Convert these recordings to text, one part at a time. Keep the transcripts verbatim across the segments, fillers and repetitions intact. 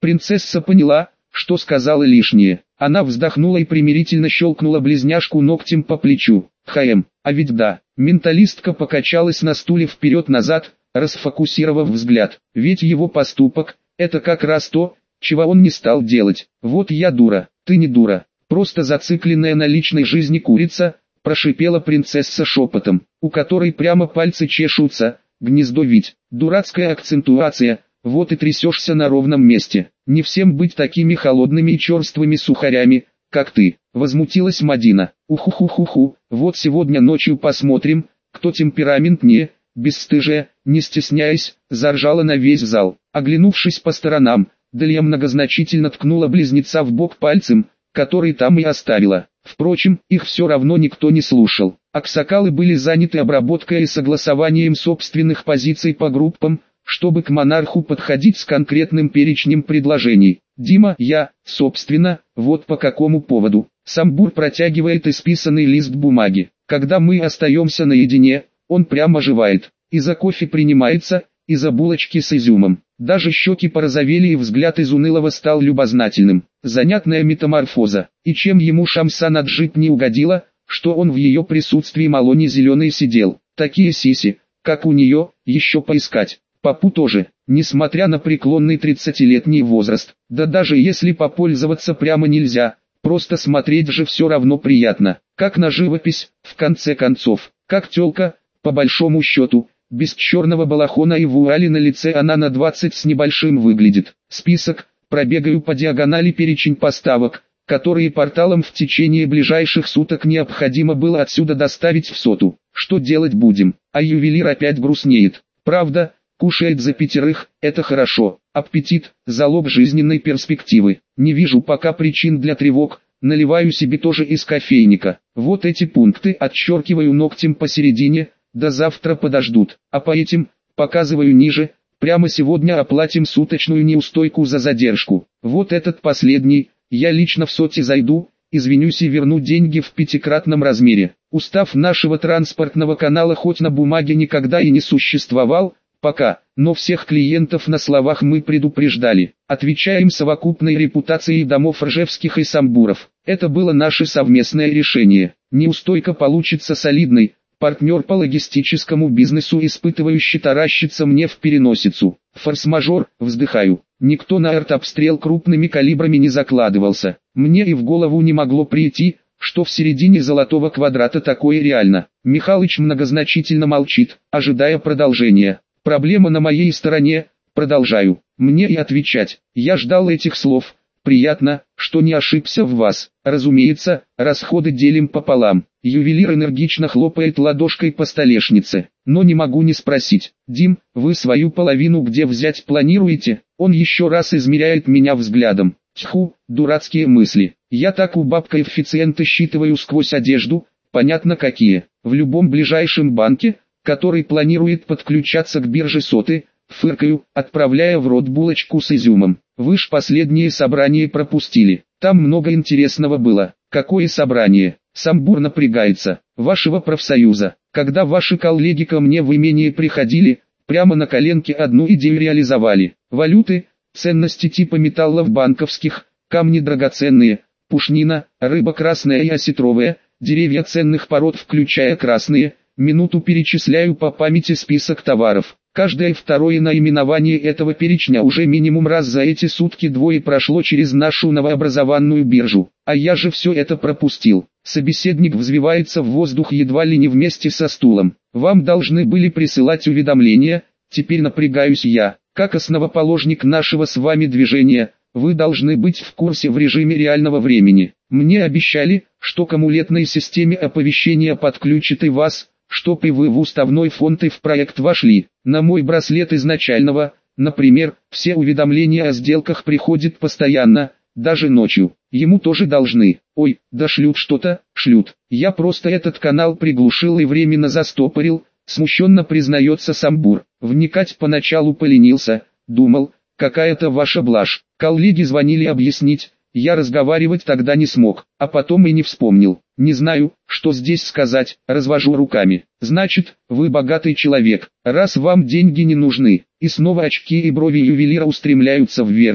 Принцесса поняла, что сказала лишнее. Она вздохнула и примирительно щелкнула близняшку ногтем по плечу. «Хм, а ведь да». Менталистка покачалась на стуле вперед-назад, расфокусировав взгляд. Ведь его поступок – это как раз то, чего он не стал делать. «Вот я дура, ты не дура, просто зацикленная на личной жизни курица», – прошипела принцесса шепотом, у которой прямо пальцы чешутся. «Гнездо ведь, дурацкая акцентуация, вот и трясешься на ровном месте. Не всем быть такими холодными и черствыми сухарями, как ты», – возмутилась Мадина. «Уху-ху-ху-ху, вот сегодня ночью посмотрим, кто темпераментнее». Бесстыжая, не стесняясь, заржала на весь зал. Оглянувшись по сторонам, Далия многозначительно ткнула близнеца в бок пальцем, который там и оставила. Впрочем, их все равно никто не слушал. Аксакалы были заняты обработкой и согласованием собственных позиций по группам, чтобы к монарху подходить с конкретным перечнем предложений. «Дима, я, собственно, вот по какому поводу». Самбур протягивает исписанный лист бумаги. Когда мы остаемся наедине, он прямо оживает. И за кофе принимается, и за булочки с изюмом. Даже щеки порозовели и взгляд из унылого стал любознательным. Занятная метаморфоза. И чем ему Шамса Наджиб не угодила, что он в ее присутствии малоне зеленый сидел. Такие сиси, как у нее, еще поискать. Папу тоже, несмотря на преклонный тридцатилетний возраст. Да даже если попользоваться прямо нельзя, просто смотреть же все равно приятно. Как на живопись, в конце концов. Как тёлка, по большому счету. Без черного балахона и вуали на лице она на двадцать с небольшим выглядит. Список, пробегаю по диагонали перечень поставок, которые порталом в течение ближайших суток необходимо было отсюда доставить в соту. Что делать будем? А ювелир опять грустнеет. Правда, кушает за пятерых, это хорошо. Аппетит – залог жизненной перспективы. Не вижу пока причин для тревог, наливаю себе тоже из кофейника. Вот эти пункты отчеркиваю ногтем посередине, до завтра подождут. А по этим, показываю ниже, прямо сегодня оплатим суточную неустойку за задержку. Вот этот последний, я лично в соте зайду, извинюсь и верну деньги в пятикратном размере. Устав нашего транспортного канала хоть на бумаге никогда и не существовал, пока, но всех клиентов на словах мы предупреждали. Отвечаем совокупной репутацией домов Ржевских и Самбуров. Это было наше совместное решение. Неустойка получится солидной. Партнер по логистическому бизнесу испытывающий таращится мне в переносицу. Форс-мажор, вздыхаю. Никто на артобстрел крупными калибрами не закладывался. Мне и в голову не могло прийти, что в середине золотого квадрата такое реально. Михалыч многозначительно молчит, ожидая продолжения. Проблема на моей стороне, продолжаю. Мне и отвечать. Я ждал этих слов. Приятно, что не ошибся в вас. Разумеется, расходы делим пополам. Ювелир энергично хлопает ладошкой по столешнице. Но не могу не спросить. Дим, вы свою половину где взять планируете? Он еще раз измеряет меня взглядом. Тьфу, дурацкие мысли. Я так у баб коэффициенты считываю сквозь одежду. Понятно какие. В любом ближайшем банке, который планирует подключаться к бирже соты, фыркаю, отправляя в рот булочку с изюмом. Вы ж последнее собрание пропустили. Там много интересного было. Какое собрание? Самбур напрягается. Вашего профсоюза. Когда ваши коллеги ко мне в имение приходили, прямо на коленке одну идею реализовали. Валюты, ценности типа металлов банковских, камни драгоценные, пушнина, рыба красная и осетровая, деревья ценных пород включая красные. Минуту перечисляю по памяти список товаров. Каждое второе наименование этого перечня уже минимум раз за эти сутки двое прошло через нашу новообразованную биржу. А я же все это пропустил. Собеседник взвивается в воздух едва ли не вместе со стулом. Вам должны были присылать уведомления, теперь напрягаюсь я. Как основоположник нашего с вами движения, вы должны быть в курсе в режиме реального времени. Мне обещали, что к амулетной системе оповещения подключат и вас, чтоб и вы в уставной фонд и в проект вошли. На мой браслет изначального, например, все уведомления о сделках приходят постоянно, даже ночью. Ему тоже должны. Ой, да шлют что-то, шлют. Я просто этот канал приглушил и временно застопорил, смущенно признается Самбур. Вникать поначалу поленился, думал, какая-то ваша блажь. Коллеги звонили объяснить, я разговаривать тогда не смог, а потом и не вспомнил. Не знаю, что здесь сказать, развожу руками. Значит, вы богатый человек, раз вам деньги не нужны. И снова очки и брови ювелира устремляются вверх.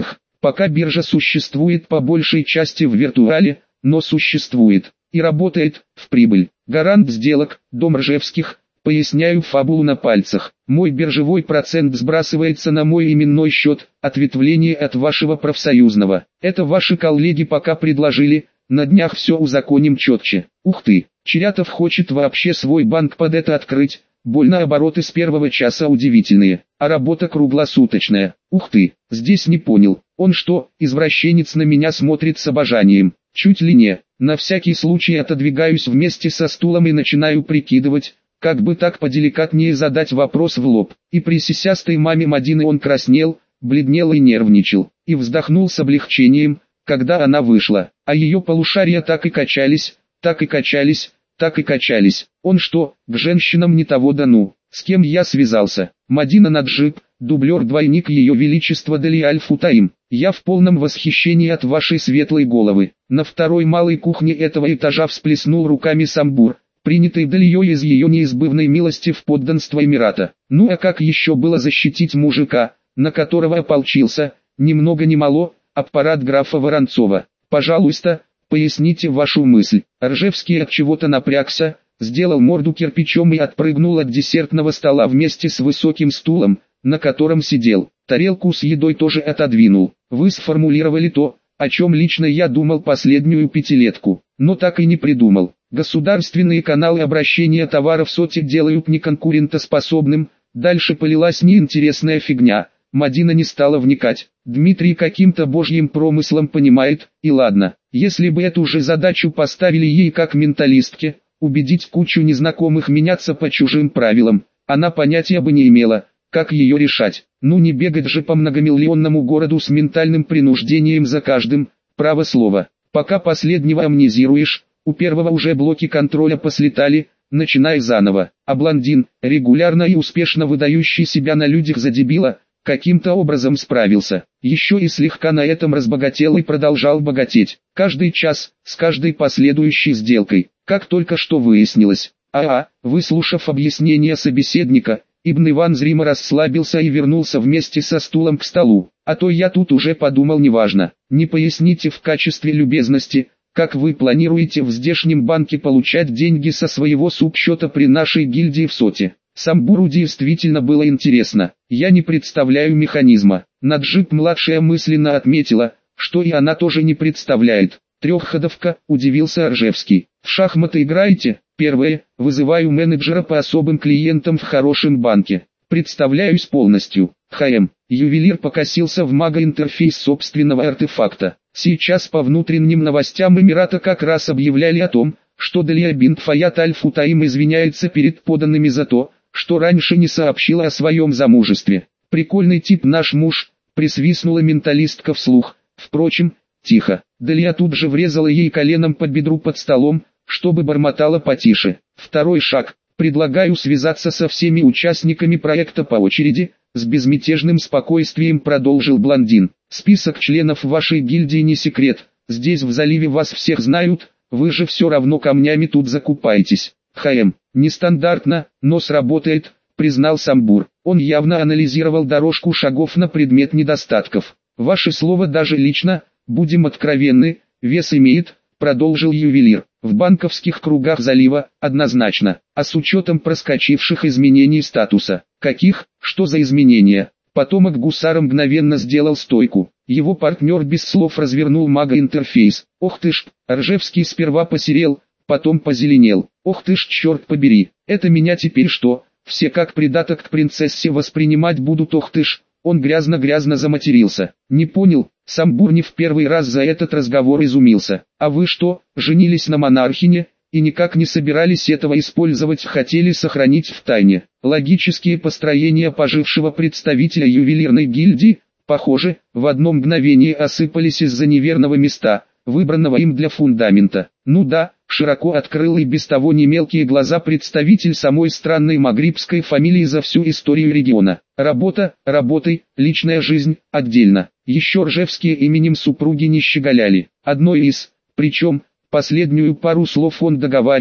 Пока биржа существует по большей части в виртуале, но существует и работает в прибыль. Гарант сделок, дом Ржевских. Поясняю фабулу на пальцах. Мой биржевой процент сбрасывается на мой именной счет, ответвление от вашего профсоюзного. Это ваши коллеги пока предложили, на днях все узаконим четче. Ух ты, Черятов хочет вообще свой банк под это открыть. Больно обороты с первого часа удивительные, а работа круглосуточная. Ух ты, здесь не понял, он что, извращенец, на меня смотрит с обожанием? Чуть ли не. На всякий случай отодвигаюсь вместе со стулом и начинаю прикидывать, как бы так поделикатнее задать вопрос в лоб. И при сисястой маме Мадины он краснел, бледнел и нервничал, и вздохнул с облегчением, когда она вышла. А ее полушария так и качались, так и качались, так и качались. Он что, к женщинам не того да ну? С кем я связался? Мадина Наджиб, дублер-двойник Ее Величества Дали Аль-Футаим. Я в полном восхищении от вашей светлой головы. На второй малой кухне этого этажа всплеснул руками Самбур, принятый Далией из ее неизбывной милости в подданство Эмирата. Ну а как еще было защитить мужика, на которого ополчился, ни много ни мало, аппарат графа Воронцова? Пожалуйста, поясните вашу мысль. Ржевский от чего-то напрягся, сделал морду кирпичом и отпрыгнул от десертного стола вместе с высоким стулом, на котором сидел. Тарелку с едой тоже отодвинул. Вы сформулировали то, о чем лично я думал последнюю пятилетку, но так и не придумал. Государственные каналы обращения товаров соти делают неконкурентоспособным. Дальше полилась неинтересная фигня. Мадина не стала вникать. Дмитрий каким-то божьим промыслом понимает, и ладно. Если бы эту же задачу поставили ей как менталистке, убедить кучу незнакомых меняться по чужим правилам, она понятия бы не имела, как ее решать. Ну не бегать же по многомиллионному городу с ментальным принуждением за каждым, право слово. Пока последнего амнезируешь, у первого уже блоки контроля послетали, начинай заново. А блондин, регулярно и успешно выдающий себя на людях за дебила, каким-то образом справился. Еще и слегка на этом разбогател и продолжал богатеть. Каждый час, с каждой последующей сделкой, как только что выяснилось. А-а, выслушав объяснение собеседника, Ибн Иван зримо расслабился и вернулся вместе со стулом к столу. А то я тут уже подумал, неважно, не поясните в качестве любезности, как вы планируете в здешнем банке получать деньги со своего субсчета при нашей гильдии в соте. Самбуру действительно было интересно. Я не представляю механизма. Наджиб-младшая мысленно отметила, что и она тоже не представляет. Трехходовка, удивился Ржевский. В шахматы играете? Первое, вызываю менеджера по особым клиентам в хорошем банке. Представляюсь полностью. ХМ. Ювелир покосился в мага-интерфейс собственного артефакта. Сейчас по внутренним новостям Эмирата как раз объявляли о том, что Далия бинт Фаят Аль-Футаим извиняется перед подданными за то, что раньше не сообщила о своем замужестве. Прикольный тип наш муж, присвистнула менталистка вслух. Впрочем, тихо. Далия тут же врезала ей коленом по бедру под столом, чтобы бормотала потише. Второй шаг. Предлагаю связаться со всеми участниками проекта по очереди, с безмятежным спокойствием продолжил блондин. Список членов вашей гильдии не секрет, здесь в заливе вас всех знают, вы же все равно камнями тут закупаетесь. ХМ. Нестандартно, но сработает, признал Самбур. Он явно анализировал дорожку шагов на предмет недостатков. Ваше слово даже лично, будем откровенны, вес имеет, продолжил ювелир. В банковских кругах залива, однозначно, а с учетом проскочивших изменений статуса. Каких? Что за изменения? Потомок гусара мгновенно сделал стойку. Его партнер без слов развернул мага-интерфейс. Ох ты ж, Ржевский сперва посерел, потом позеленел. Ох ты ж, черт побери, это меня теперь что, все как придаток к принцессе воспринимать будут? Ох ты ж, он грязно-грязно заматерился. Не понял, Самбур не в первый раз за этот разговор изумился. А вы что, женились на монархине, и никак не собирались этого использовать, хотели сохранить в тайне? Логические построения пожившего представителя ювелирной гильдии, похоже, в одно мгновение осыпались из-за неверного места, выбранного им для фундамента. Ну да, широко открыл и без того немелкие глаза представитель самой странной магрибской фамилии за всю историю региона. Работа, работай, личная жизнь, отдельно. Еще Ржевские именем супруги не щеголяли. Одной из, причем, последнюю пару слов он договаривал,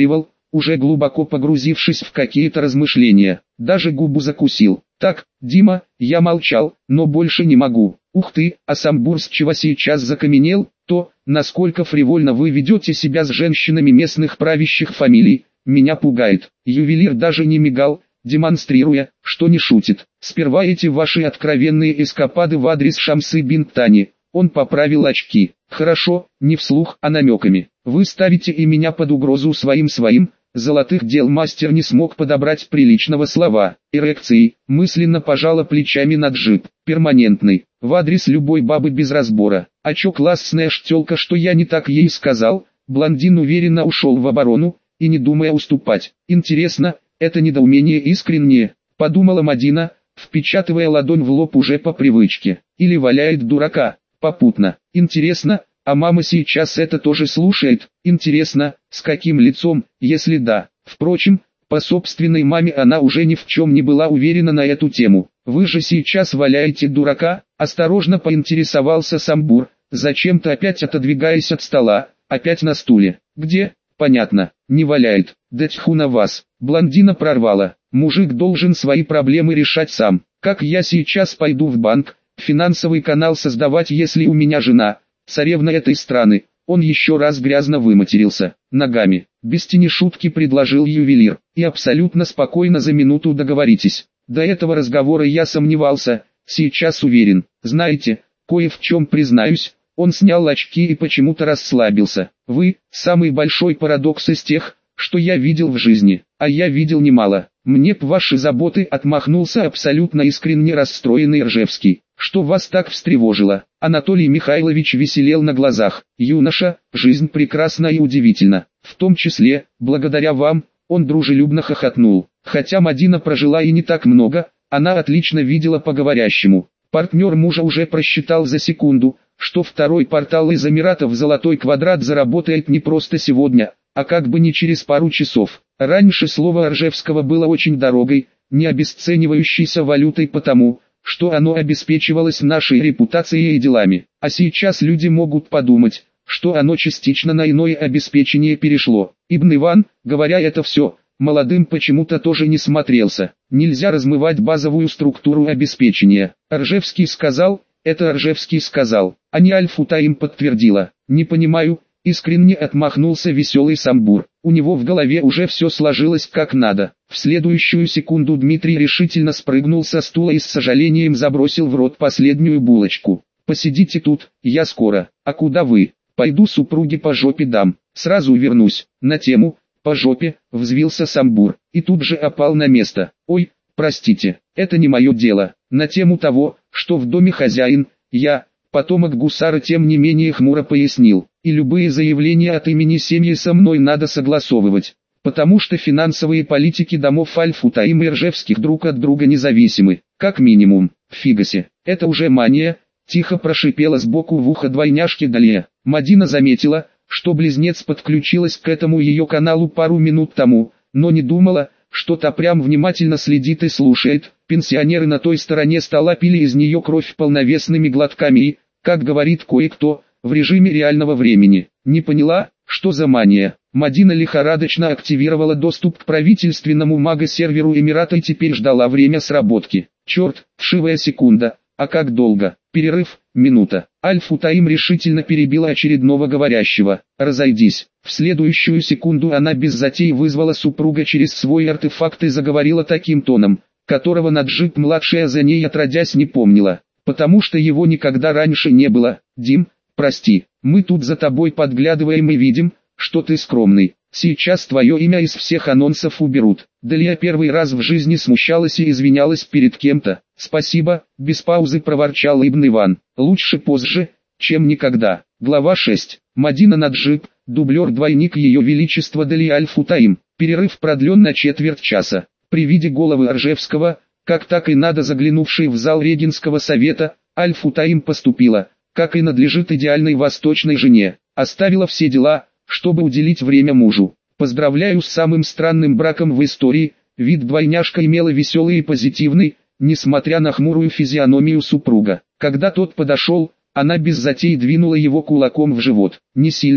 уже глубоко погрузившись в какие-то размышления, даже губу закусил. Так, Дима, я молчал, но больше не могу. Ух ты, а Самбур с чего сейчас закаменел? То, насколько фривольно вы ведете себя с женщинами местных правящих фамилий, меня пугает. Ювелир даже не мигал, демонстрируя, что не шутит. Сперва эти ваши откровенные эскапады в адрес Шамсы бинт Тани. Он поправил очки. Хорошо, не вслух, а намеками. Вы ставите и меня под угрозу своим-своим. Золотых дел мастер не смог подобрать приличного слова. Эрекции, мысленно пожала плечами на джип. Перманентный, в адрес любой бабы без разбора. А чё классная штёлка, что я не так ей сказал? Блондин уверенно ушел в оборону, и не думая уступать. Интересно, это недоумение искреннее, подумала Мадина, впечатывая ладонь в лоб уже по привычке. Или валяет дурака, попутно. Интересно, а мама сейчас это тоже слушает? Интересно, с каким лицом, если да? Впрочем, по собственной маме она уже ни в чем не была уверена на эту тему. Вы же сейчас валяете дурака? Осторожно поинтересовался Самбур, зачем-то опять отодвигаясь от стола, опять на стуле. Где? Понятно, не валяет. Да тьфу на вас. Блондина прорвала. Мужик должен свои проблемы решать сам. Как я сейчас пойду в банк, финансовый канал создавать, если у меня жена, царевна этой страны? Он еще раз грязно выматерился. Ногами, без тени шутки предложил ювелир. И абсолютно спокойно за минуту договоритесь. До этого разговора я сомневался, сейчас уверен. Знаете, кое в чем признаюсь. Он снял очки и почему-то расслабился. Вы – самый большой парадокс из тех, что я видел в жизни, а я видел немало. Мне б ваши заботы, отмахнулся абсолютно искренне расстроенный Ржевский. Что вас так встревожило? Анатолий Михайлович веселел на глазах. Юноша, жизнь прекрасна и удивительна. В том числе, благодаря вам, он дружелюбно хохотнул. Хотя Мадина прожила и не так много, она отлично видела по говорящему. Партнер мужа уже просчитал за секунду, что второй портал из Эмиратов «Золотой квадрат» заработает не просто сегодня, а как бы не через пару часов. Раньше слово Ржевского было очень дорогой, не обесценивающейся валютой потому, что оно обеспечивалось нашей репутацией и делами. А сейчас люди могут подумать, что оно частично на иное обеспечение перешло. Ибн Иван, говоря это все, молодым почему-то тоже не смотрелся. Нельзя размывать базовую структуру обеспечения. Ржевский сказал, это Ржевский сказал, а не Аль-Футаим подтвердила. Не понимаю, искренне отмахнулся веселый Самбур. У него в голове уже все сложилось как надо. В следующую секунду Дмитрий решительно спрыгнул со стула и с сожалением забросил в рот последнюю булочку. Посидите тут, я скоро. А куда вы? Пойду супруге по жопе дам. Сразу вернусь. На тему «по жопе» взвился Самбур и тут же опал на место. Ой, простите, это не мое дело. На тему того, что в доме хозяин, я, потомок гусара, тем не менее хмуро пояснил. И любые заявления от имени семьи со мной надо согласовывать, потому что финансовые политики домов Аль-Футаим и Ржевских друг от друга независимы, как минимум. Фигасе, это уже мания, тихо прошипела сбоку в ухо двойняшки Далия. Мадина заметила, что близнец подключилась к этому ее каналу пару минут тому, но не думала, что та прям внимательно следит и слушает. Пенсионеры на той стороне стола пили из нее кровь полновесными глотками и, как говорит кое-кто, в режиме реального времени. Не поняла, что за мания? Мадина лихорадочно активировала доступ к правительственному мага-серверу Эмирата и теперь ждала время сработки. Черт, вшивая секунда, а как долго? Перерыв, минута. Аль-Футаим решительно перебила очередного говорящего. Разойдись. В следующую секунду она без затей вызвала супруга через свой артефакт и заговорила таким тоном, которого Наджиб-младшая за ней отродясь не помнила, потому что его никогда раньше не было. Дим, прости, мы тут за тобой подглядываем и видим, что ты скромный. Сейчас твое имя из всех анонсов уберут. Далия первый раз в жизни смущалась и извинялась перед кем-то. Спасибо, без паузы проворчал Ибн Иван. Лучше позже, чем никогда. Глава шесть. Мадина Наджиб, дублер-двойник Ее Величества Далия Аль-Футаим. Перерыв продлен на четверть часа. При виде головы Ржевского, как так и надо заглянувшей в зал Регенского совета, Аль-Футаим поступила, как и надлежит идеальной восточной жене. Оставила все дела, чтобы уделить время мужу. Поздравляю с самым странным браком в истории. Вид двойняшка имела веселый и позитивный, несмотря на хмурую физиономию супруга. Когда тот подошел, она без затей двинула его кулаком в живот. Не сильно,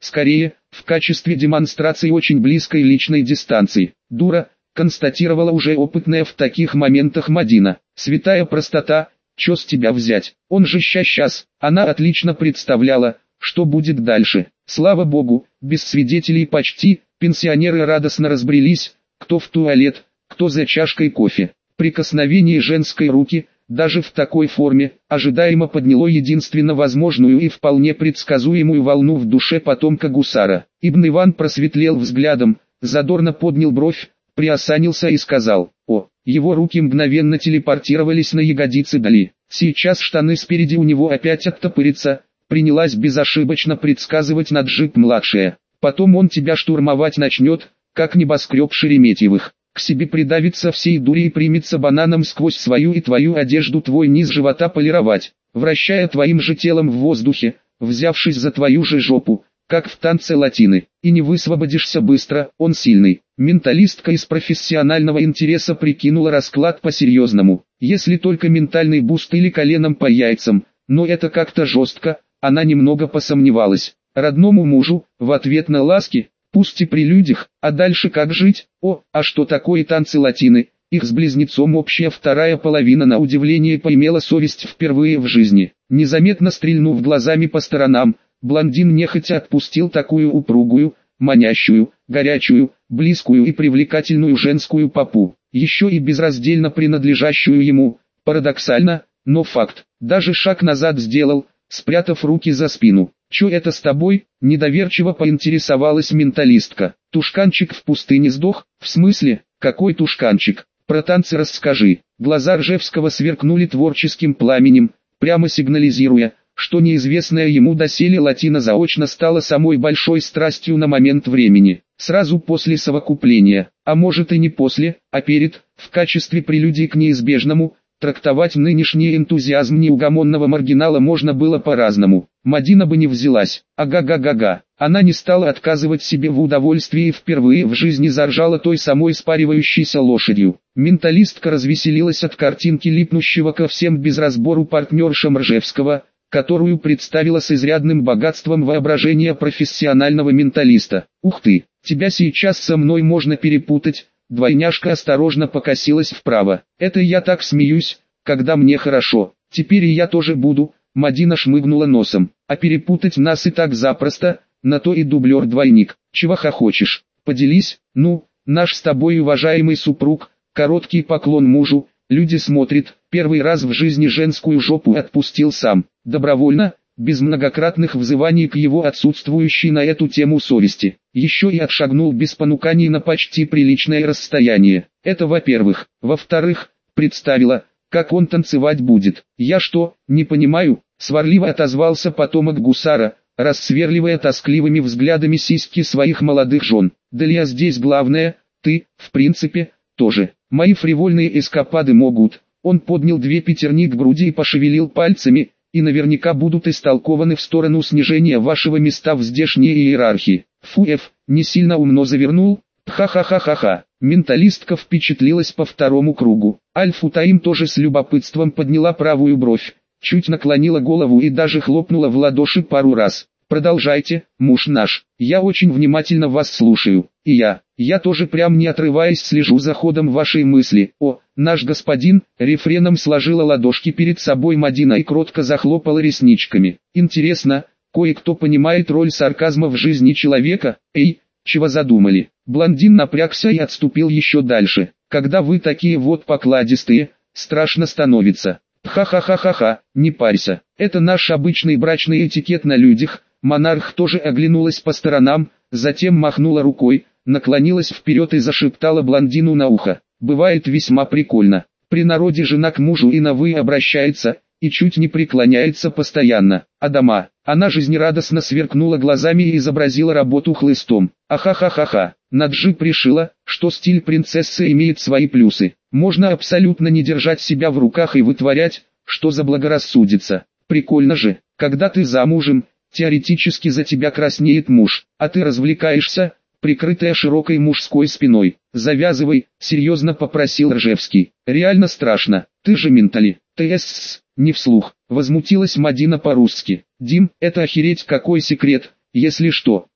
скорее, в качестве демонстрации очень близкой личной дистанции. Дура, констатировала уже опытная в таких моментах Мадина. Святая простота, чё с тебя взять? Он же ща-щас. Она отлично представляла, что будет дальше. Слава богу, без свидетелей почти, пенсионеры радостно разбрелись, кто в туалет, кто за чашкой кофе. Прикосновение женской руки, даже в такой форме, ожидаемо подняло единственно возможную и вполне предсказуемую волну в душе потомка гусара. Ибн Иван просветлел взглядом, задорно поднял бровь, приосанился и сказал: «О!» Его руки мгновенно телепортировались на ягодицы Дали. Сейчас штаны спереди у него опять оттопырятся, принялась безошибочно предсказывать Наджиб-младшая. Потом он тебя штурмовать начнет, как небоскреб Шереметьевых. К себе придавится всей дури и примется бананом сквозь свою и твою одежду твой низ живота полировать, вращая твоим же телом в воздухе, взявшись за твою же жопу, как в танце латины. И не высвободишься быстро, он сильный. Менталистка из профессионального интереса прикинула расклад по-серьезному. Если только ментальный буст или коленом по яйцам, но это как-то жестко, она немного посомневалась. Родному мужу, в ответ на ласки, пусть и при людях, а дальше как жить? О, а что такое танцы латины? Их с близнецом общая вторая половина на удивление поимела совесть впервые в жизни. Незаметно стрельнув глазами по сторонам, блондин нехотя отпустил такую упругую, манящую, горячую, близкую и привлекательную женскую попу, еще и безраздельно принадлежащую ему. Парадоксально, но факт. Даже шаг назад сделал, спрятав руки за спину. «Чё это с тобой?» – недоверчиво поинтересовалась менталистка. «Тушканчик в пустыне сдох? В смысле, какой тушканчик? Про танцы расскажи». Глаза Ржевского сверкнули творческим пламенем, прямо сигнализируя, что неизвестная ему доселе латина заочно стала самой большой страстью на момент времени, сразу после совокупления, а может и не после, а перед, в качестве прелюдии к неизбежному. Трактовать нынешний энтузиазм неугомонного маргинала можно было по-разному. Мадина бы не взялась. Ага-га-га-га. Она не стала отказывать себе в удовольствии и впервые в жизни заржала той самой спаривающейся лошадью. Менталистка развеселилась от картинки липнущего ко всем без разбору партнершам Ржевского, которую представила с изрядным богатством воображения профессионального менталиста. «Ух ты, тебя сейчас со мной можно перепутать». Двойняшка осторожно покосилась вправо. «Это я так смеюсь, когда мне хорошо. Теперь и я тоже буду». Мадина шмыгнула носом. «А перепутать нас и так запросто, на то и дублер-двойник. Чего хохочешь? Поделись, ну, наш с тобой уважаемый супруг». Короткий поклон мужу. Люди смотрят. Первый раз в жизни женскую жопу отпустил сам. Добровольно, без многократных взываний к его отсутствующей на эту тему совести. Еще и отшагнул без понуканий на почти приличное расстояние. Это во-первых. Во-вторых, представила, как он танцевать будет. «Я что, не понимаю?» — сварливо отозвался потомок гусара, рассверливая тоскливыми взглядами сиськи своих молодых жен. «Да я здесь главное, ты, в принципе, тоже. Мои фривольные эскапады могут». Он поднял две пятерни к груди и пошевелил пальцами, и наверняка будут истолкованы в сторону снижения вашего места в здешней иерархии. Фу, Эф, не сильно умно завернул? Ха-ха-ха-ха-ха. Менталистка впечатлилась по второму кругу. Аль-Футаим тоже с любопытством подняла правую бровь, чуть наклонила голову и даже хлопнула в ладоши пару раз. «Продолжайте, муж наш, я очень внимательно вас слушаю, и я, я тоже прям не отрываясь слежу за ходом вашей мысли. О, наш господин», рефреном сложила ладошки перед собой Мадина и кротко захлопала ресничками. «Интересно, кое-кто понимает роль сарказма в жизни человека? Эй, чего задумали?» Блондин напрягся и отступил еще дальше. «Когда вы такие вот покладистые, страшно становится». «Ха-ха-ха-ха-ха, не парься, это наш обычный брачный этикет на людях». Монарх тоже оглянулась по сторонам, затем махнула рукой, наклонилась вперед и зашептала блондину на ухо. «Бывает весьма прикольно. При народе жена к мужу и на «вы» обращается, и чуть не преклоняется постоянно. А дома?» Она жизнерадостно сверкнула глазами и изобразила работу хлыстом. «Ахахахаха». Наджиб решила, что стиль принцессы имеет свои плюсы. Можно абсолютно не держать себя в руках и вытворять, что заблагорассудится. Прикольно же, когда ты замужем, теоретически за тебя краснеет муж, а ты развлекаешься, прикрытая широкой мужской спиной. «Завязывай», — серьезно попросил Ржевский. «Реально страшно, ты же ментали». «Тсс, не вслух», — возмутилась Мадина по-русски. «Дим, это охереть какой секрет, если что,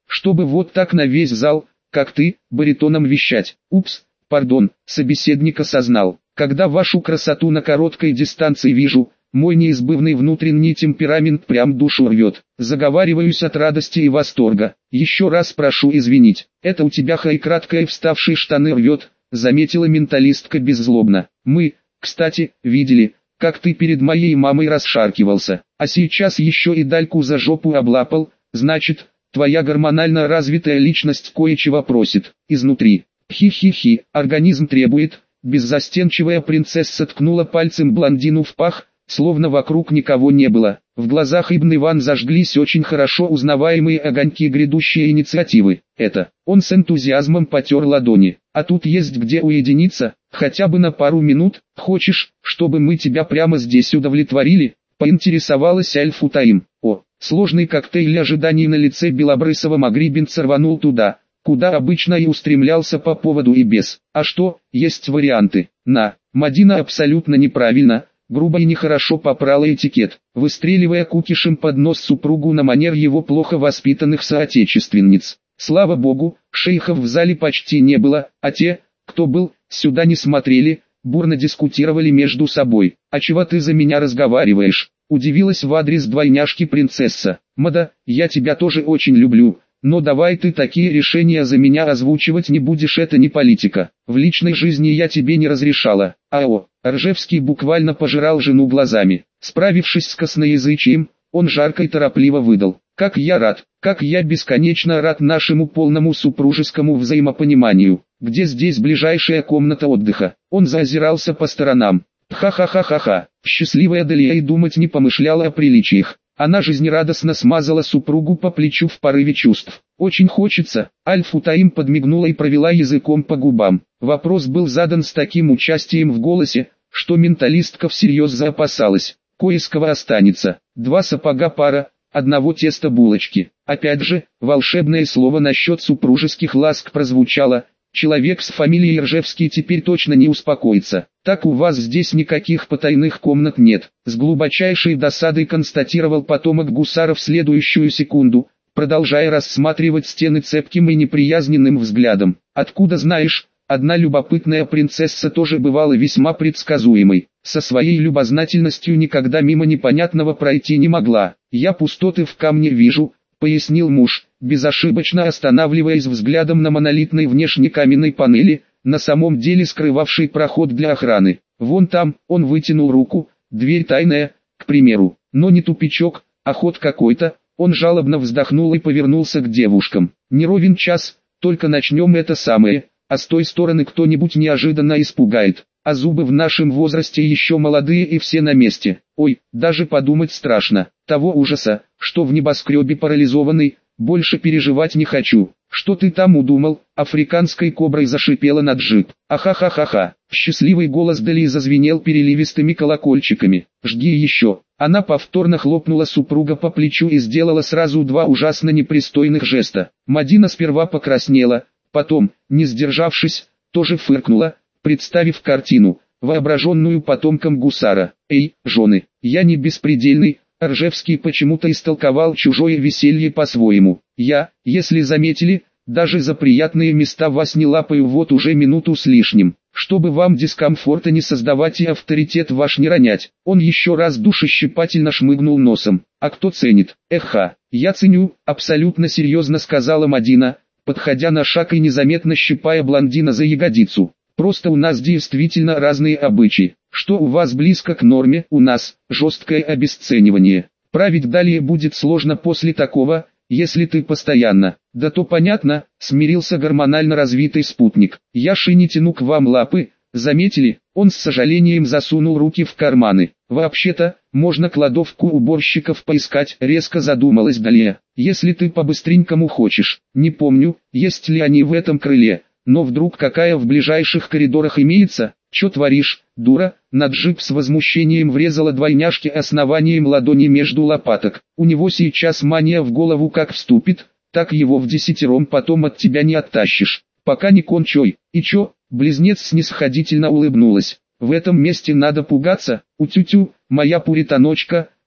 чтобы вот так на весь зал, как ты, баритоном вещать. Упс, пардон, собеседник осознал. Когда вашу красоту на короткой дистанции вижу, мой неизбывный внутренний темперамент прям душу рвет. Заговариваюсь от радости и восторга. Еще раз прошу извинить. Это у тебя хайкраткая вставшие штаны рвет, заметила менталистка беззлобно. Мы, кстати, видели, как ты перед моей мамой расшаркивался, а сейчас еще и Дальку за жопу облапал, значит, твоя гормонально развитая личность кое-чего просит, изнутри. Хи-хи-хи, организм требует, беззастенчивая принцесса ткнула пальцем блондину в пах, словно вокруг никого не было. В глазах Ибн Иван зажглись очень хорошо узнаваемые огоньки грядущей инициативы. Это, он с энтузиазмом потер ладони. А тут есть где уединиться, хотя бы на пару минут. Хочешь, чтобы мы тебя прямо здесь удовлетворили? Поинтересовалась Аль-Футаим. О, сложный коктейль ожиданий на лице белобрысого магрибинца рванул туда, куда обычно и устремлялся по поводу и без. А что, есть варианты? На, Мадина абсолютно неправильно, грубо и нехорошо попрала этикет, выстреливая кукишем под нос супругу на манер его плохо воспитанных соотечественниц. Слава богу, шейхов в зале почти не было, а те, кто был, сюда не смотрели, бурно дискутировали между собой. «А чего ты за меня разговариваешь?» – удивилась в адрес двойняшки принцесса. «Мада, я тебя тоже очень люблю, но давай ты такие решения за меня озвучивать не будешь, это не политика. В личной жизни я тебе не разрешала». Ао, Ржевский буквально пожирал жену глазами. Справившись с косноязычием, он жарко и торопливо выдал: «Как я рад, как я бесконечно рад нашему полному супружескому взаимопониманию. Где здесь ближайшая комната отдыха?» Он заозирался по сторонам. Ха-ха-ха-ха-ха. Счастливая Далия и думать не помышляла о приличиях. Она жизнерадостно смазала супругу по плечу в порыве чувств. «Очень хочется». Аль-Футаим подмигнула и провела языком по губам. Вопрос был задан с таким участием в голосе, что менталистка всерьез заопасалась. Кое-с-кого останется. Два сапога пара, одного теста булочки. Опять же, волшебное слово насчет супружеских ласк прозвучало. Человек с фамилией Ржевский теперь точно не успокоится. «Так у вас здесь никаких потайных комнат нет», — с глубочайшей досадой констатировал потомок гусаров следующую секунду, продолжая рассматривать стены цепким и неприязненным взглядом. «Откуда знаешь?» Одна любопытная принцесса тоже бывала весьма предсказуемой. Со своей любознательностью никогда мимо непонятного пройти не могла. «Я пустоты в камне вижу», — пояснил муж, безошибочно останавливаясь взглядом на монолитной внешней каменной панели, на самом деле скрывавшей проход для охраны. «Вон там», — он вытянул руку, — «дверь тайная, к примеру, но не тупичок, а ход какой-то». Он жалобно вздохнул и повернулся к девушкам. «Не ровен час, только начнем это самое, а с той стороны кто-нибудь неожиданно испугает, а зубы в нашем возрасте еще молодые и все на месте. Ой, даже подумать страшно, того ужаса, что в небоскребе парализованный, больше переживать не хочу». «Что ты там удумал?» — африканской коброй зашипела на джип. «Ахахахаха!» — счастливый голос Дали зазвенел переливистыми колокольчиками. «Жги еще!» Она повторно хлопнула супруга по плечу и сделала сразу два ужасно непристойных жеста. Мадина сперва покраснела, потом, не сдержавшись, тоже фыркнула, представив картину, воображенную потомком гусара. «Эй, жены, я не беспредельный». Ржевский почему-то истолковал чужое веселье по-своему. «Я, если заметили, даже за приятные места вас не лапаю вот уже минуту с лишним, чтобы вам дискомфорта не создавать и авторитет ваш не ронять». Он еще раз душещипательно шмыгнул носом. «А кто ценит?» «Эха, я ценю», — абсолютно серьезно сказала Мадина, подходя на шаг и незаметно щипая блондина за ягодицу. «Просто у нас действительно разные обычаи. Что у вас близко к норме, у нас жесткое обесценивание. Править далее будет сложно после такого, если ты постоянно». «Да то понятно», — смирился гормонально развитый спутник. «Я же не тяну к вам лапы, заметили?» Он с сожалением засунул руки в карманы. «Вообще-то, можно кладовку уборщиков поискать», — резко задумалась Далия. «Если ты по-быстренькому хочешь. Не помню, есть ли они в этом крыле. Но вдруг какая в ближайших коридорах имеется?» «Чё творишь, дура?» На джип с возмущением врезала двойняшке основанием ладони между лопаток. «У него сейчас мания в голову как вступит, так его в десятером потом от тебя не оттащишь. Пока не кончой». «И чё?» Близнец снисходительно улыбнулась. «В этом месте надо пугаться, утю-тю, моя пуританочка,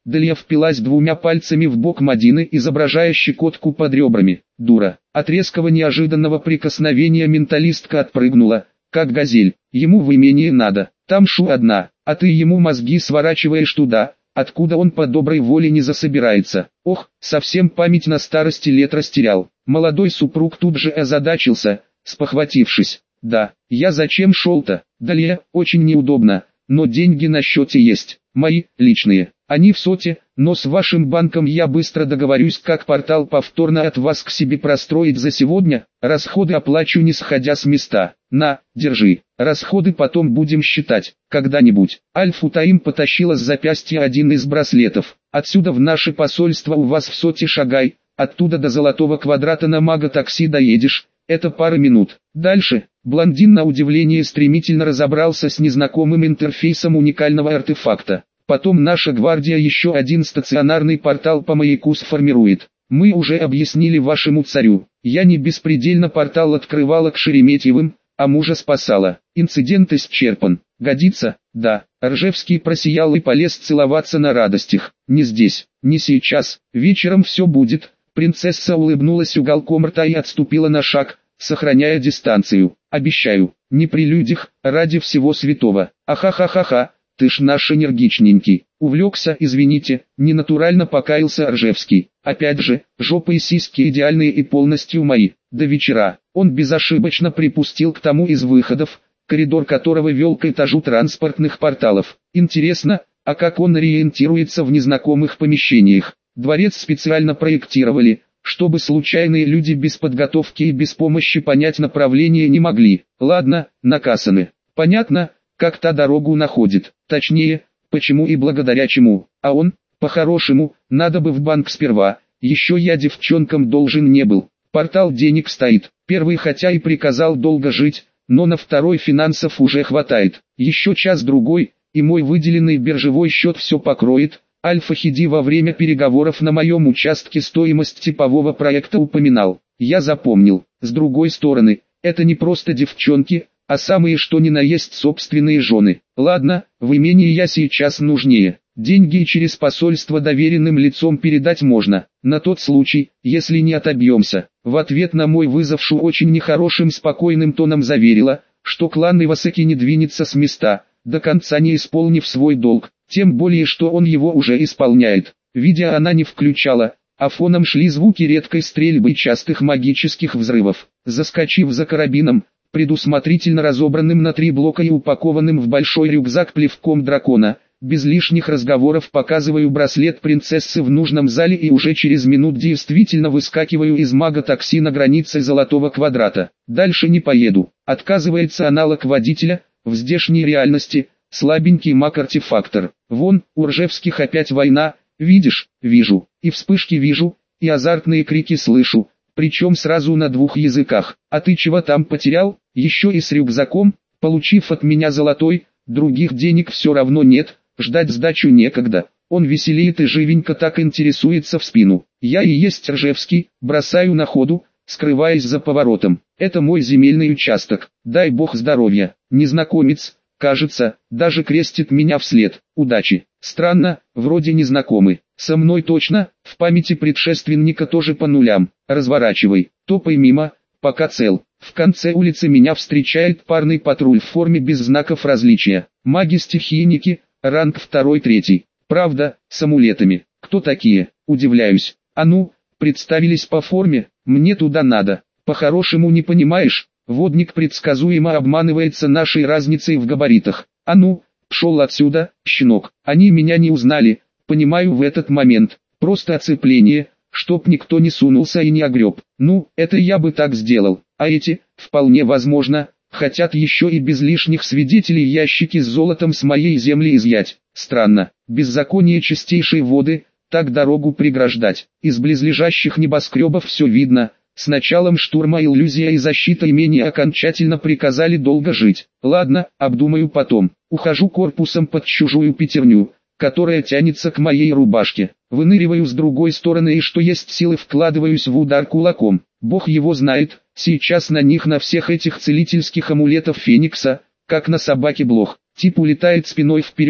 Далее впилась двумя пальцами в бок Мадины, изображая щекотку под ребрами. Дура. От резкого неожиданного прикосновения менталистка отпрыгнула, как газель. Ему в имение надо, там шу одна, а ты ему мозги сворачиваешь туда, откуда он по доброй воле не засобирается. Ох, совсем память на старости лет растерял. Молодой супруг тут же озадачился, спохватившись. Да, я зачем шел-то? Далее, очень неудобно, но деньги на счете есть, мои, личные. Они в соте, но с вашим банком я быстро договорюсь, как портал повторно от вас к себе простроить за сегодня, расходы оплачу не сходя с места. На, держи, расходы потом будем считать, когда-нибудь. Аль-Футаим потащила с запястья один из браслетов. Отсюда в наше посольство у вас в соте шагай, оттуда до Золотого Квадрата на мага-такси доедешь, это пара минут. Дальше, блондин на удивление стремительно разобрался с незнакомым интерфейсом уникального артефакта. Потом наша гвардия еще один стационарный портал по маяку сформирует. Мы уже объяснили вашему царю. Я не беспредельно портал открывала к Шереметьевым, а мужа спасала. Инцидент исчерпан. Годится? Да. Ржевский просиял и полез целоваться на радостях. Не здесь, не сейчас. Вечером все будет. Принцесса улыбнулась уголком рта и отступила на шаг, сохраняя дистанцию. Обещаю, не при людях, ради всего святого. Ахахахаха. Ты ж наш энергичненький. Увлекся, извините, ненатурально покаялся Ржевский. Опять же, жопа и сиськи идеальные и полностью мои. До вечера. Он безошибочно припустил к тому из выходов, коридор которого вел к этажу транспортных порталов. Интересно, а как он ориентируется в незнакомых помещениях? Дворец специально проектировали, чтобы случайные люди без подготовки и без помощи понять направление не могли. Ладно, накасаны. Понятно, как та дорогу находит. Точнее, почему и благодаря чему. А он, по-хорошему, надо бы в банк сперва. Еще я девчонкам должен не был. Портал денег стоит. Первый хотя и приказал долго жить, но на второй финансов уже хватает. Еще час-другой, и мой выделенный биржевой счет все покроет. Аль-Фахиди во время переговоров на моем участке стоимость типового проекта упоминал. Я запомнил. С другой стороны, это не просто девчонки, а самые что ни на есть собственные жены. Ладно, в имении я сейчас нужнее. Деньги через посольство доверенным лицом передать можно, на тот случай, если не отобьемся. В ответ на мой вызов Шу очень нехорошим спокойным тоном заверила, что клан Ивасаки не двинется с места, до конца не исполнив свой долг, тем более что он его уже исполняет. Видео она не включала, а фоном шли звуки редкой стрельбы и частых магических взрывов. Заскочив за карабином, предусмотрительно разобранным на три блока и упакованным в большой рюкзак плевком дракона, без лишних разговоров показываю браслет принцессы в нужном зале и уже через минут действительно выскакиваю из мага-такси на границе Золотого Квадрата. Дальше не поеду. Отказывается аналог водителя, в здешней реальности, слабенький маг-артефактор. Вон, у Ржевских опять война, видишь, вижу, и вспышки вижу, и азартные крики слышу. Причем сразу на двух языках. А ты чего там потерял? Еще и с рюкзаком? Получив от меня золотой, других денег все равно нет, ждать сдачу некогда. Он веселеет и живенько так интересуется в спину. Я и есть Ржевский, бросаю на ходу, скрываясь за поворотом. Это мой земельный участок, дай бог здоровья. Незнакомец, кажется, даже крестит меня вслед. Удачи. Странно, вроде незнакомы. Со мной точно, в памяти предшественника тоже по нулям. Разворачивай, топай мимо, пока цел. В конце улицы меня встречает парный патруль в форме без знаков различия. Маги-стихийники, ранг второй-третий. Правда, с амулетами. Кто такие? Удивляюсь. А ну, представились по форме, мне туда надо. По-хорошему не понимаешь, водник предсказуемо обманывается нашей разницей в габаритах. А ну, пшел отсюда, щенок. Они меня не узнали. Понимаю в этот момент, просто оцепление, чтоб никто не сунулся и не огреб. Ну, это я бы так сделал, а эти, вполне возможно, хотят еще и без лишних свидетелей ящики с золотом с моей земли изъять. Странно, беззаконие чистейшей воды, так дорогу преграждать. Из близлежащих небоскребов все видно, с началом штурма иллюзия и защита имения окончательно приказали долго жить. Ладно, обдумаю потом, ухожу корпусом под чужую пятерню, которая тянется к моей рубашке. Выныриваю с другой стороны и что есть силы вкладываюсь в удар кулаком. Бог его знает, сейчас на них на всех этих целительских амулетов Феникса, как на собаке блох. Тип улетает спиной вперед,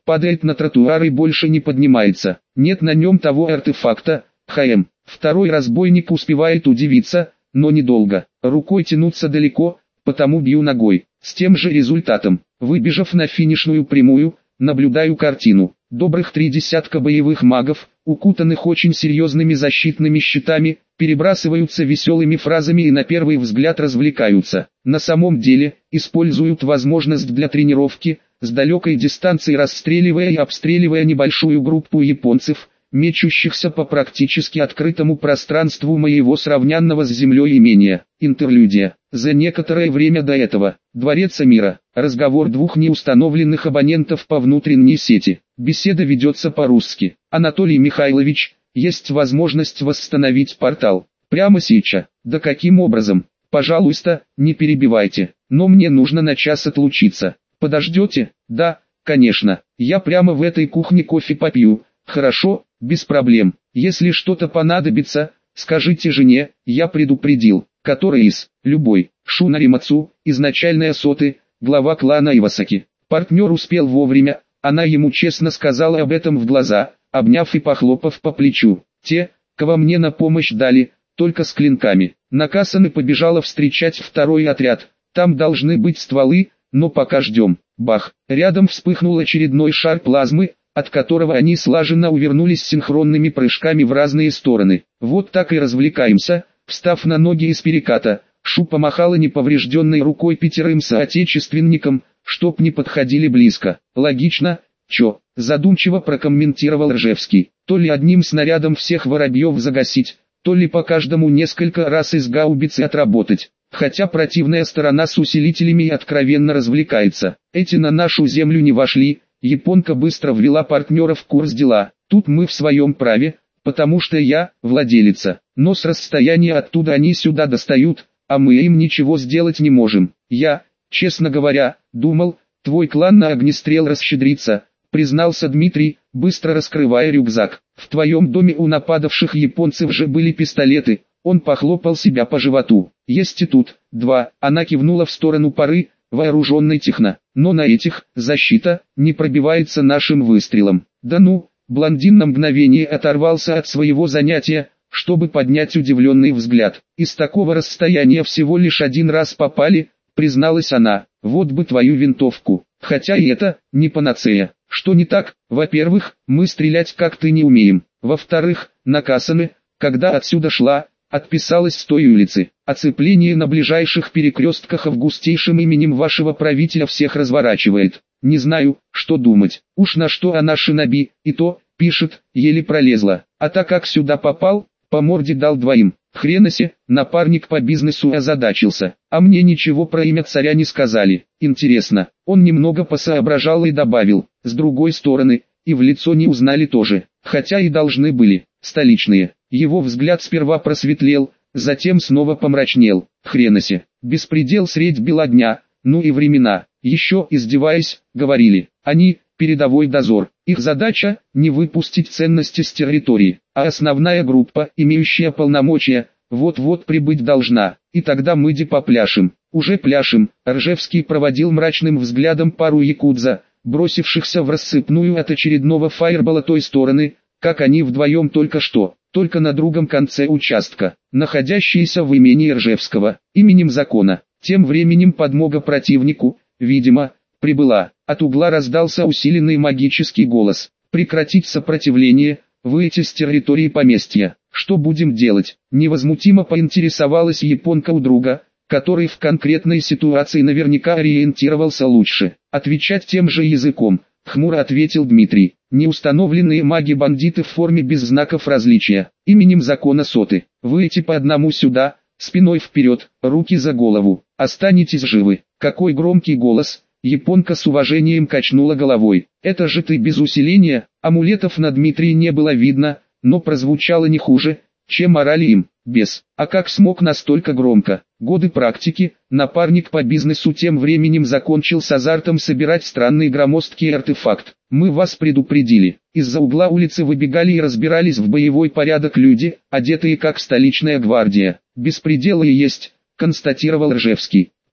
падает на тротуар и больше не поднимается. Нет на нем того артефакта. ХМ. Второй разбойник успевает удивиться, но недолго. Рукой тянуться далеко, потому бью ногой. С тем же результатом. Выбежав на финишную прямую, наблюдаю картину. Добрых три десятка боевых магов, укутанных очень серьезными защитными щитами, перебрасываются веселыми фразами и на первый взгляд развлекаются. На самом деле, используют возможность для тренировки, с далекой дистанции расстреливая и обстреливая небольшую группу японцев, мечущихся по практически открытому пространству моего сравнянного с землей имения. Интерлюдия. За некоторое время до этого. Дворец Амира. Разговор двух неустановленных абонентов по внутренней сети. Беседа ведется по-русски. Анатолий Михайлович, есть возможность восстановить портал. Прямо сейчас. Да каким образом? Пожалуйста, не перебивайте. Но мне нужно на час отлучиться. Подождете? Да, конечно. Я прямо в этой кухне кофе попью. Хорошо, без проблем. Если что-то понадобится, скажите жене, я предупредил. Который из, любой, Шунари Мацу, изначальная Соты, глава клана Ивасаки. Партнер успел вовремя, она ему честно сказала об этом в глаза, обняв и похлопав по плечу. Те, кого мне на помощь дали, только с клинками. Накасаны побежала встречать второй отряд, там должны быть стволы, но пока ждем. Бах, рядом вспыхнул очередной шар плазмы, от которого они слаженно увернулись синхронными прыжками в разные стороны. Вот так и развлекаемся. Встав на ноги из переката, Шу помахала неповрежденной рукой пятерым соотечественникам, чтоб не подходили близко. Логично, чё, задумчиво прокомментировал Ржевский. То ли одним снарядом всех воробьев загасить, то ли по каждому несколько раз из гаубицы отработать. Хотя противная сторона с усилителями и откровенно развлекается. Эти на нашу землю не вошли, японка быстро ввела партнера в курс дела. Тут мы в своем праве, потому что я, владелица, но с расстояния оттуда они сюда достают, а мы им ничего сделать не можем. Я, честно говоря, думал, твой клан на огнестрел расщедрится, признался Дмитрий, быстро раскрывая рюкзак. В твоем доме у нападавших японцев же были пистолеты. Он похлопал себя по животу. Есть и тут, два, она кивнула в сторону Поры, вооруженной техно, но на этих, защита, не пробивается нашим выстрелом. Да ну, блондин на мгновение оторвался от своего занятия, чтобы поднять удивленный взгляд. Из такого расстояния всего лишь один раз попали, призналась она, вот бы твою винтовку. Хотя и это, не панацея. Что не так? Во-первых, мы стрелять как-то не умеем. Во-вторых, Накасаны, когда отсюда шла, отписалась с той улицы. Оцепление на ближайших перекрестках августейшим именем вашего правителя всех разворачивает. Не знаю, что думать. Уж на что она шиноби, и то, пишет, еле пролезла. А так как сюда попал, по морде дал двоим. Хренасе, напарник по бизнесу озадачился. А мне ничего про имя царя не сказали. Интересно. Он немного посоображал и добавил. С другой стороны, и в лицо не узнали тоже. Хотя и должны были. Столичные. Его взгляд сперва просветлел, затем снова помрачнел. Хренасе. Беспредел средь бела дня. Ну и времена. Еще, издеваясь, говорили. Они, передовой дозор. Их задача – не выпустить ценности с территории. А основная группа, имеющая полномочия, вот-вот прибыть должна. И тогда мы ди попляшем. Уже пляшем. Ржевский проводил мрачным взглядом пару якудза, бросившихся в рассыпную от очередного фаербола той стороны, как они вдвоем только что, только на другом конце участка, находящиеся в имении Ржевского, именем закона. Тем временем подмога противнику, видимо, прибыла. От угла раздался усиленный магический голос. Прекратить сопротивление, выйти с территории поместья. Что будем делать? Невозмутимо поинтересовалась японка у друга, который в конкретной ситуации наверняка ориентировался лучше. Отвечать тем же языком, хмуро ответил Дмитрий. Неустановленные маги-бандиты в форме без знаков различия, именем закона Соты. Выйти по одному сюда, спиной вперед, руки за голову. Останетесь живы. Какой громкий голос! Японка с уважением качнула головой. Это же ты без усиления. Амулетов на Дмитрии не было видно, но прозвучало не хуже, чем орали им. Без. А как смог настолько громко? Годы практики. Напарник по бизнесу тем временем закончил с азартом собирать странный громоздкий артефакт. Мы вас предупредили. Из-за угла улицы выбегали и разбирались в боевой порядок люди, одетые как столичная гвардия. Беспредела и есть, констатировал Ржевский.